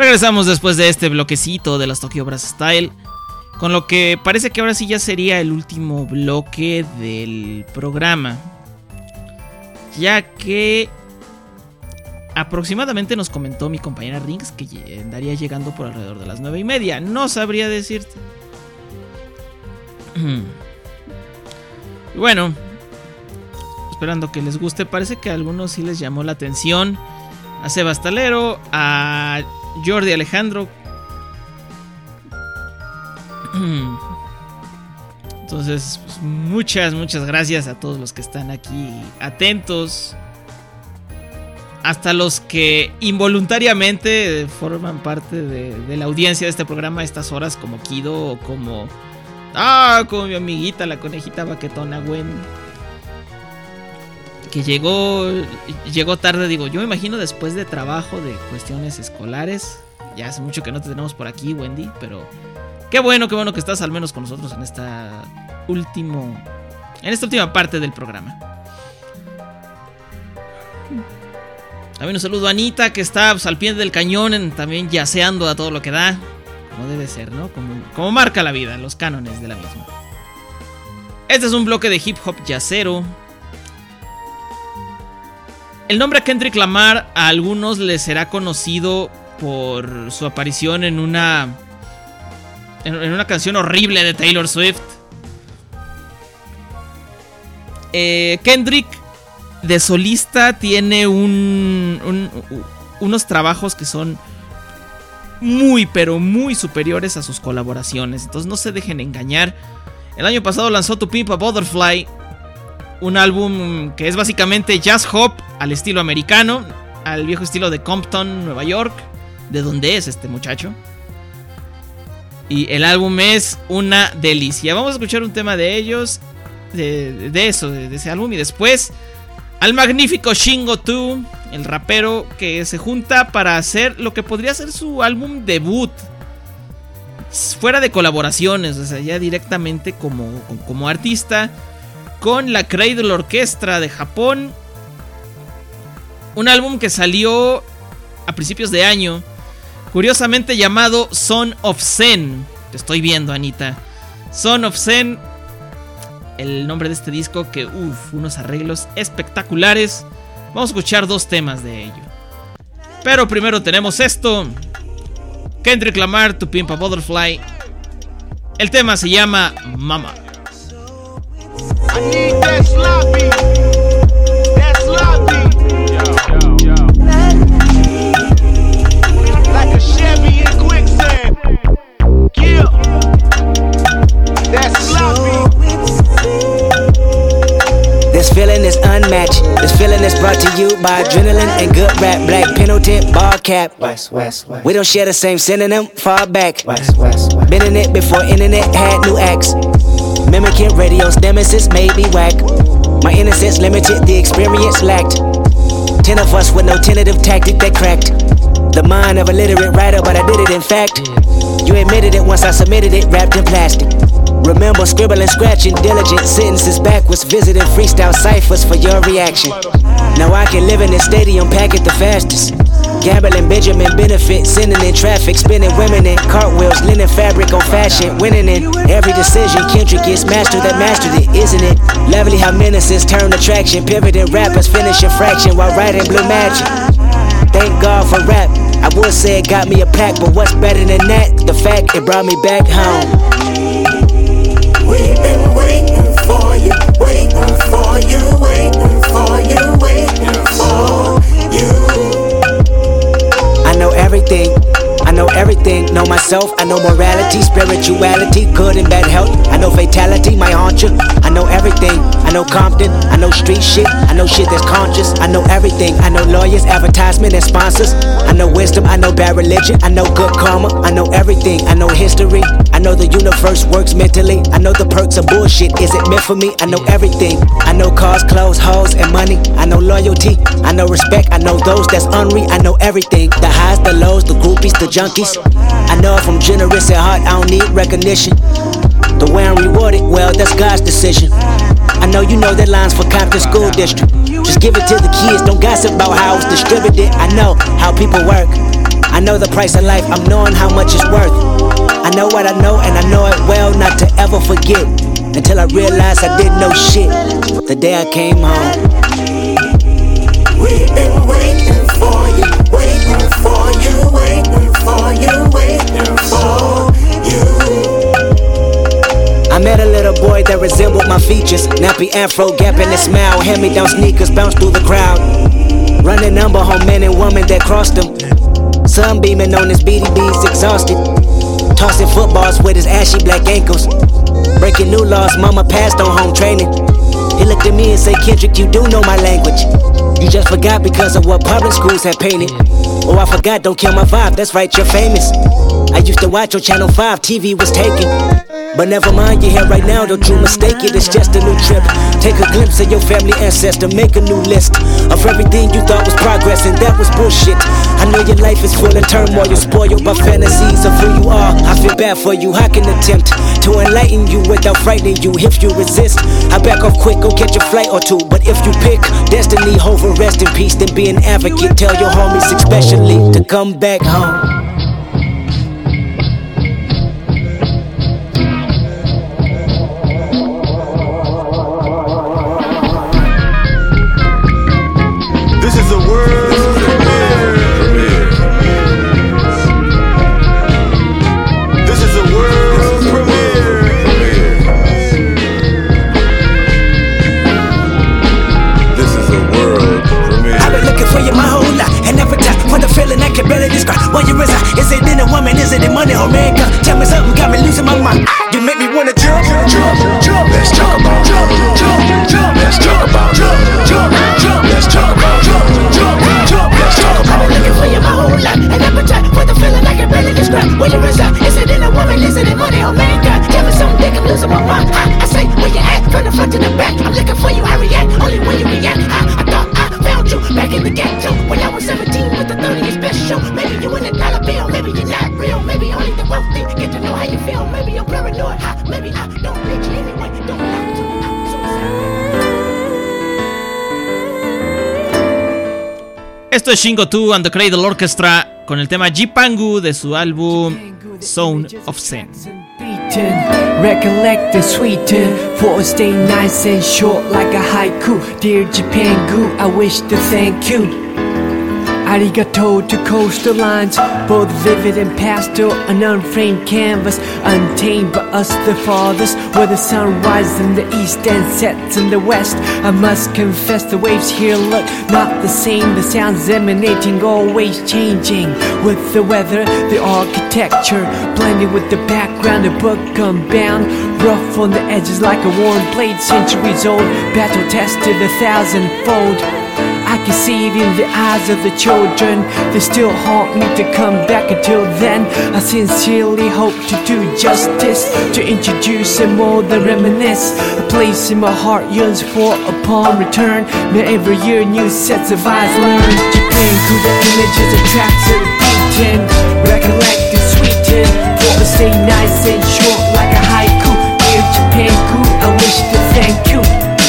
S1: regresamos después de este bloquecito de las Tokyo Brass Style, con lo que parece que ahora sí ya sería el último bloque del programa, ya que aproximadamente nos comentó mi compañera Rings que andaría llegando por alrededor de las nueve y media. No sabría decirte. Y bueno, esperando que les guste. Parece que a algunos sí les llamó la atención. A Sebastalero, a Jordi Alejandro. Entonces, pues, muchas, muchas gracias a todos los que están aquí atentos. Hasta los que involuntariamente forman parte de, de la audiencia de este programa a estas horas, como Kido o como... Ah, como mi amiguita, la conejita baquetona Gwen, que llegó llegó tarde, digo, yo me imagino después de trabajo, de cuestiones escolares. Ya hace mucho que no te tenemos por aquí, Wendy, pero qué bueno, qué bueno que estás al menos con nosotros en esta último en esta última parte del programa. También un saludo a Anita, que está pues, al pie del cañón, en, también yaceando a todo lo que da, como debe ser, ¿no? Como, como marca la vida, los cánones de la misma. Este es un bloque de hip hop yacero. El nombre Kendrick Lamar a algunos les será conocido por su aparición en una en, en una canción horrible de Taylor Swift. Eh, Kendrick de solista tiene un, un, unos trabajos que son muy pero muy superiores a sus colaboraciones. Entonces no se dejen engañar. El año pasado lanzó To Pimp a Butterfly, un álbum que es básicamente jazz hop al estilo americano, al viejo estilo de Compton, Nueva York, de donde es este muchacho. Y el álbum es una delicia. Vamos a escuchar un tema de ellos, de, de eso, de, de ese álbum. Y después al magnífico Shingo dos, el rapero que se junta para hacer lo que podría ser su álbum debut, fuera de colaboraciones, o sea, ya directamente como, como artista, con la Cradle Orchestra de Japón. Un álbum que salió a principios de año, curiosamente llamado Son of Zen. Te estoy viendo, Anita. Son of Zen, el nombre de este disco, que uff, unos arreglos espectaculares. Vamos a escuchar dos temas de ello, pero primero tenemos esto: Kendrick Lamar, To Pimp a Butterfly. El tema se llama Mama.
S10: I need that sloppy, that sloppy, yo, yo, yo. Like a Chevy in quicksand, yeah, that sloppy.
S11: This feeling is unmatched. This feeling is brought to you by adrenaline and good rap. Black Pendleton, ball cap. West, west, west. We don't share the same synonym, far back. West, west, west. Been in it before internet had new acts. Mimicking radio's nemesis made me whack. My innocence limited, the experience lacked. Ten of us with no tentative tactic that cracked the mind of a literate writer, but I did it in fact. You admitted it once I submitted it, wrapped in plastic. Remember scribbling, scratching, diligent sentences backwards, visiting freestyle ciphers for your reaction. Now I can live in this stadium, pack it the fastest. Gambling, Benjamin benefit, sending in traffic, spinning women in cartwheels, linen fabric on fashion, winning in every decision. Kendrick is master that mastered it, isn't it? Lovely how menaces turn attraction, pivoting rappers finish a fraction while writing blue magic. Thank God for rap. I would say it got me a pack, but what's better than that? The fact it brought me back home.
S12: We've been waiting for you, waiting for you, waiting for you, waiting for you.
S11: I know everything, I know everything. Know myself, I know morality, spirituality, good and bad health. I know fatality might haunt you. I know everything, I know Compton, I know street shit, I know shit that's conscious. I know everything, I know lawyers, advertisement and sponsors. I know wisdom, I know bad religion, I know good karma. I know everything, I know history, I know the universe works mentally. I know the perks of bullshit, is it meant for me? I know everything, I know cars, clothes, hoes, and money. I know loyalty, I know respect, I know those that's unreal. I know everything, the highs, the lows, the groupies, the junkies. I know if I'm generous at heart, I don't need recognition. The way I'm rewarded, well, that's God's decision. I know you know that line's for Compton School District. Just give it to the kids, don't gossip about how it's distributed. I know how people work, I I know the price of life, I'm knowing how much it's worth. I know what I know and I know it well not to ever forget. Until I realized I didn't know shit the day I came home.
S12: We've been waiting for you, waiting for you, waiting for you, waiting for you.
S11: I met a little boy that resembled my features. Nappy afro, gap in his smile. Hand-me-down sneakers bounce through the crowd. Running number home men and women that crossed him. Sunbeaming on his B D Bs, exhausted. Tossing footballs with his ashy black ankles. Breaking new laws, mama passed on home training. He looked at me and said, Kendrick, you do know my language. You just forgot because of what public schools have painted. Oh, I forgot, don't kill my vibe, that's right, you're famous. I used to watch on Channel five, T V was taken. But never mind, you're here right now, don't you mistake it, it's just a new trip. Take a glimpse of your family ancestor, make a new list of everything you thought was progress, and that was bullshit. I know your life is full of turmoil, you're spoiled by fantasies of who you are. I feel bad for you, I can attempt to enlighten you without frightening you. If you resist, I back off quick, go catch a flight or two. But if you pick destiny over rest in peace, then be an advocate. Tell your homies especially to come back home.
S13: Is it in a woman? Is it in money or man? Tell me something, got me losing my mind. You make me wanna jump, jump, jump. Let's talk about jump, jump, jump. Let's talk about jump, jump, jump. Let's talk about jump, jump, jump. Let's talk about. I've been looking for you my whole life, an appetite for the feeling I can barely describe. Where you reside? Is it in a woman? Is it in money or man? Tell me something, think I'm losing my mind. I, I say where you at, from the front to the back. I'm looking for you, I react only when you react. I, I thought I found you back in the ghetto when I was seventeen with the thirtieth special. Maybe you in a dollar bill, maybe you're not real, maybe only the wealthy get to know how you feel. Maybe you're paranoid, ha, maybe I don't reach you anyway. Don't have to.
S1: Esto es Shingo two and the Cradle Orchestra con el tema Jipangu de su álbum Zone of Zen.
S14: Recollect and sweeten, for stay nice and short like a haiku. Dear Jipangu, I wish to thank you. Arigato to coastal lines, both vivid and pastel, an unframed canvas, untamed by us the farthest, where the sun rises in the east and sets in the west. I must confess the waves here look not the same, the sounds emanating always changing with the weather, the architecture, blending with the background, the book unbound, rough on the edges like a worn blade, centuries old, battle tested a thousandfold. I can see it in the eyes of the children. They still haunt me to come back. Until then, I sincerely hope to do justice, to introduce and more than reminisce. A place in my heart yearns for upon return. May every year new sets of eyes learn. Japan, through the images of tracks that are beaten. Recollect and sweeten, for to stay nice and short like a haiku. Dear Japan, I wish to thank you.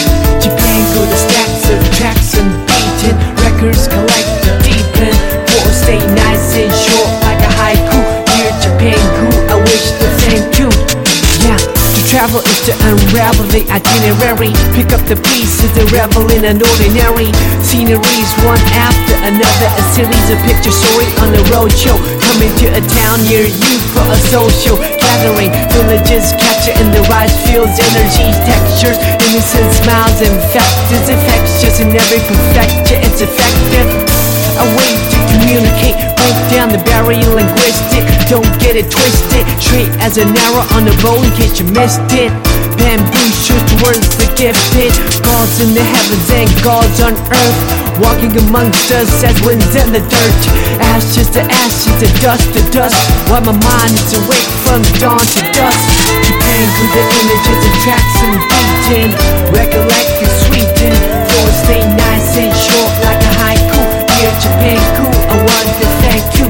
S14: Japan, the stacks of tracks and records collect and deepen, for to stay nice and short like a haiku. Dear Japan, I wish to thank you. Yeah, to travel is to unravel the itinerary, pick up the pieces and revel in an ordinary sceneries, one after another, a series of picture story on the road show. Coming to a town near you for a social gathering, villages capturing the rice fields, energies, textures, innocent smiles, and fact it's infectious in every perfection, it's effective. A way to communicate, break down the barrier linguistic, don't get it twisted, straight as an arrow on the bow in case you missed it. Bamboo shoots towards the gifted, gods in the heavens and gods on earth, walking amongst us as winds in the dirt. Ashes to ashes, to dust to dust, while my mind is awake from dawn to dusk. Japan through the images of tracks and beaten, recollect and sweeten, for to stay nice and short like a haiku. Dear Japan, I want to thank you.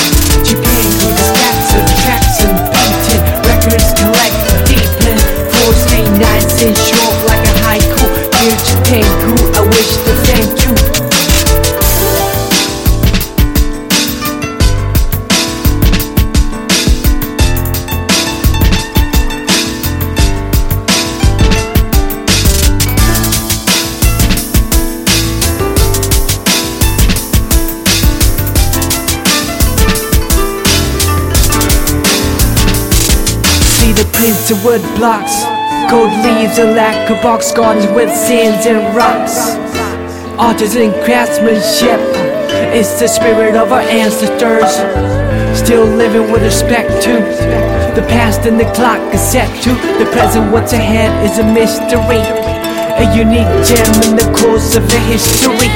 S14: Japan through the stacks of tracks and beaten, records collect and deepen, for to stay nice and short like a haiku. Dear Japan, I wish to thank you. footprints of wood blocks, gold leaves and lacquer box gardens with sands and rocks. Artisan craftsmanship, it's the spirit of our ancestors, still living with respect to the past, and the clock is set to the present. What's ahead is a mystery, a unique gem in the course of the history.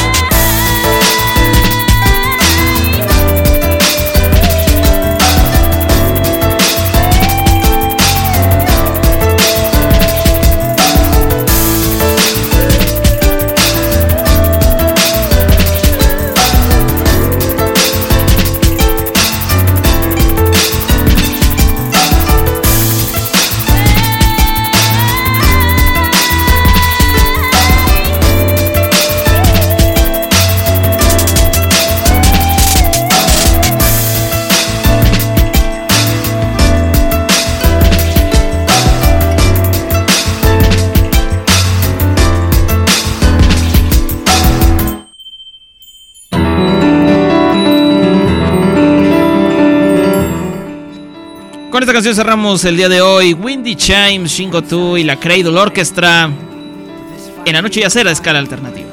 S1: Con esta canción cerramos el día de hoy. Windy Chimes, Shingo two y la Cradle Orchestra en la noche yacera de Escala Alternativa.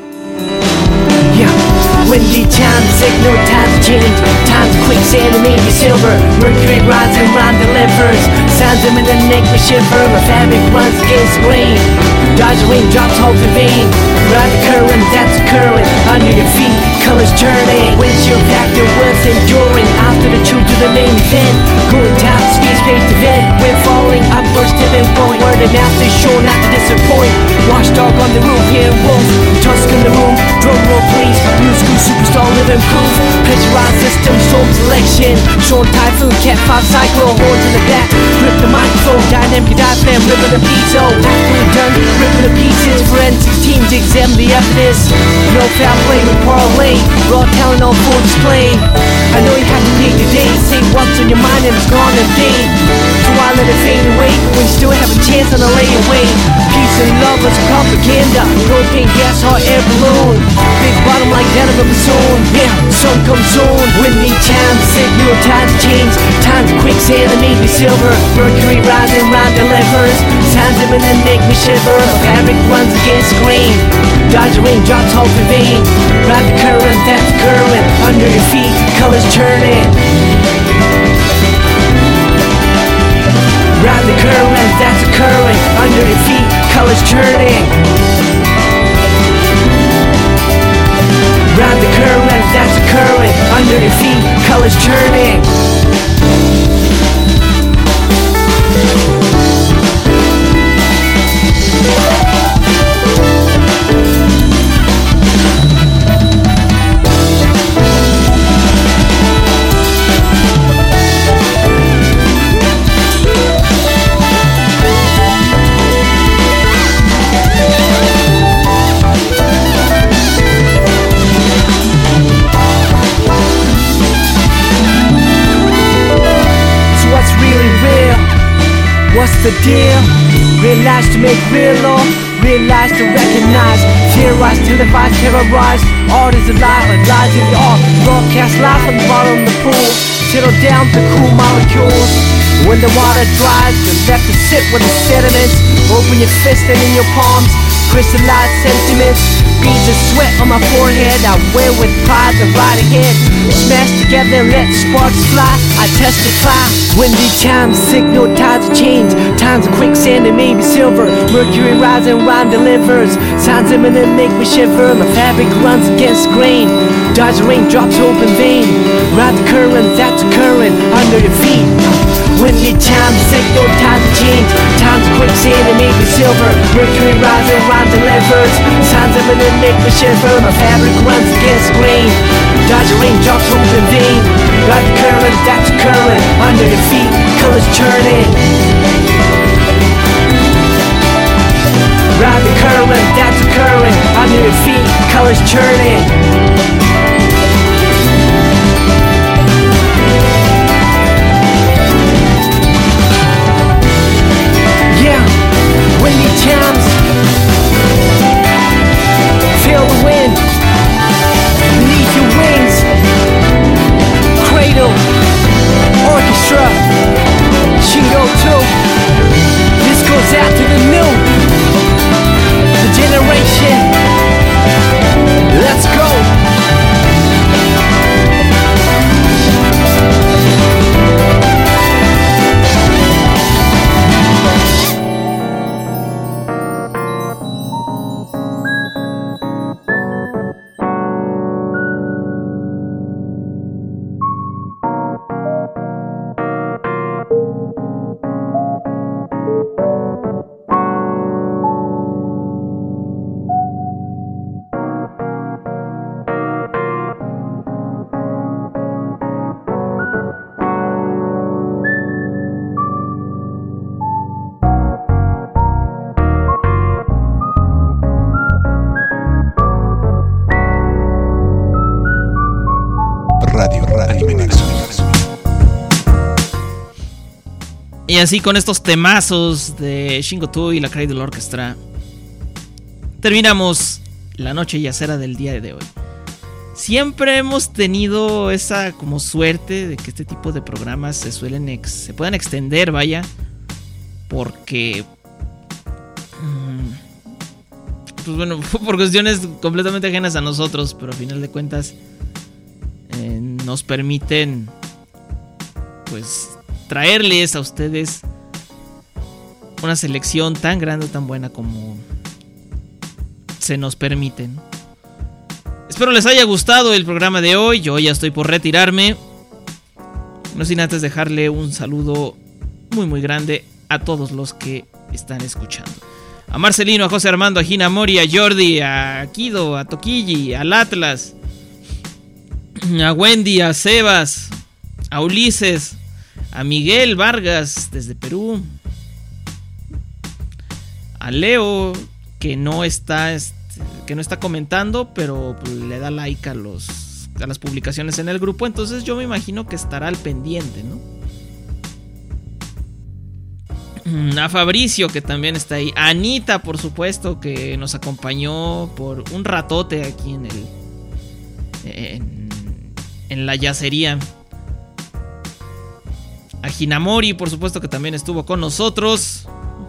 S14: Windy chimes, signal times change. Times quicksand and maybe silver. Mercury rides and rhyme delivers. Sounds them in the neck we shiver. My fabric runs against grain. Dodge raindrops, hope in vain. Ride the current that's occurring under your feet. Colors churning. Windshield factor worth enduring. After the truth to the main event. Going top speed, space to vent. We're falling upwards, tipping point. Word and after sure not to disappoint. Watchdog on the roof, here wolf. Tusk in the room, drum roll please. Musical superstar living proof. Pressurized system, storm selection. Short typhoon, cat five cyclone. Horns in the back, grip the microphone. Dynamic diaphragm, ripping the piezo. Halfway done, ripping the pieces. Forensic teams examine the evidence. No foul play, no parlay. Raw talent on full display. I know you have to take the day. Say what's on your mind and it's gone in a day. So I let it fade away. We still have a chance on a layaway. Peace and love is propaganda. Propane gas, hot air balloon. Big bottom like that of a bassoon. Yeah, sun comes on. Windy chimes, signal times change. Times quicksand and maybe silver. Mercury rising, round delivers. Sounds them and then make me shiver. Fabric runs against grain. Dodge raindrops, hope in vain. Ride the current that's current. Under your feet, colors churning. Ride the current that's occurring. Under your feet, colors churning. Ride the current that's occurring. Under your feet, colors churning. What's the deal? Realize to make real law. Realize to recognize. Theorize, televise, terrorize. Art is alive, and lies in the art. Broadcast live from the bottom of the pool. Settle down to cool molecules. When the water dries, you're left to sit with the sediments. Open your fist and in your palms. Crystallized sentiments. Beads of sweat on my forehead. I wear with pride the right ahead. Smash together and let sparks fly. I testify. Windy chimes, signal tides change. Times of quicksand and maybe silver. Mercury rising, rhyme delivers. Sounds imminent make me shiver. My fabric runs against grain. Dodge raindrops, hope in vain. Ride the current that's occurring under your feet. Windy chimes, signal tides change. Times of quicksand and maybe silver. Mercury rising, rhyme delivers. Sounds imminent make me shiver. My fabric runs against grain. Dodge raindrops, hope in vain. Ride the current that's occurring under your feet, colors churning. Ride the current that's occurring under your feet, colors churning. Yeah, windy chimes. Feel the wind beneath your wings. Cradle Orchestra, Shingo two.
S1: así con estos temazos de Shingo Tui y la Cradle Orchestra terminamos la noche yacera del día de hoy. Siempre hemos tenido esa como suerte de que este tipo de programas se suelen ex, se puedan extender, vaya, porque pues bueno, por cuestiones completamente ajenas a nosotros, pero a final de cuentas eh, nos permiten pues traerles a ustedes una selección tan grande, tan buena como se nos permite, ¿no? Espero les haya gustado el programa de hoy. Yo ya estoy por retirarme, no sin antes dejarle un saludo muy muy grande a todos los que están escuchando. A Marcelino, a José Armando, a Gina Mori, a Jordi, a Kido, a Toquilli, al Atlas, a Wendy, a Sebas, a Ulises, a Miguel Vargas desde Perú, a Leo, que no está, este, que no está comentando, pero pues, le da like a, los, a las publicaciones en el grupo, entonces yo me imagino que estará al pendiente, ¿no? A Fabricio, que también está ahí. A Anita, por supuesto, que nos acompañó por un ratote aquí en el en, en la yacería. A Hinamori, por supuesto, que también estuvo con nosotros.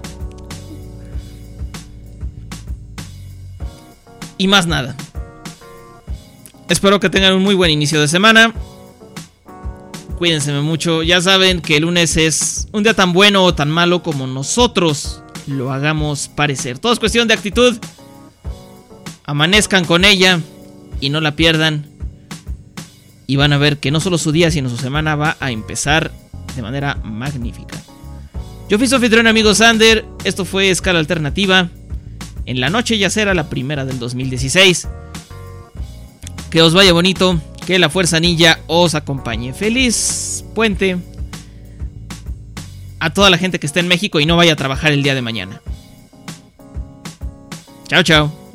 S1: Y más nada. Espero que tengan un muy buen inicio de semana. Cuídense mucho. Ya saben que el lunes es un día tan bueno o tan malo como nosotros lo hagamos parecer. Todo es cuestión de actitud. Amanezcan con ella y no la pierdan. Y van a ver que no solo su día, sino su semana va a empezar de manera magnífica. Yo fui su anfitrión, amigo Sander. Esto fue Escala Alternativa. En la noche yacera, la primera del dos mil dieciséis. Que os vaya bonito. Que la fuerza ninja os acompañe. Feliz puente a toda la gente que está en México y no vaya a trabajar el día de mañana. Chao, chao.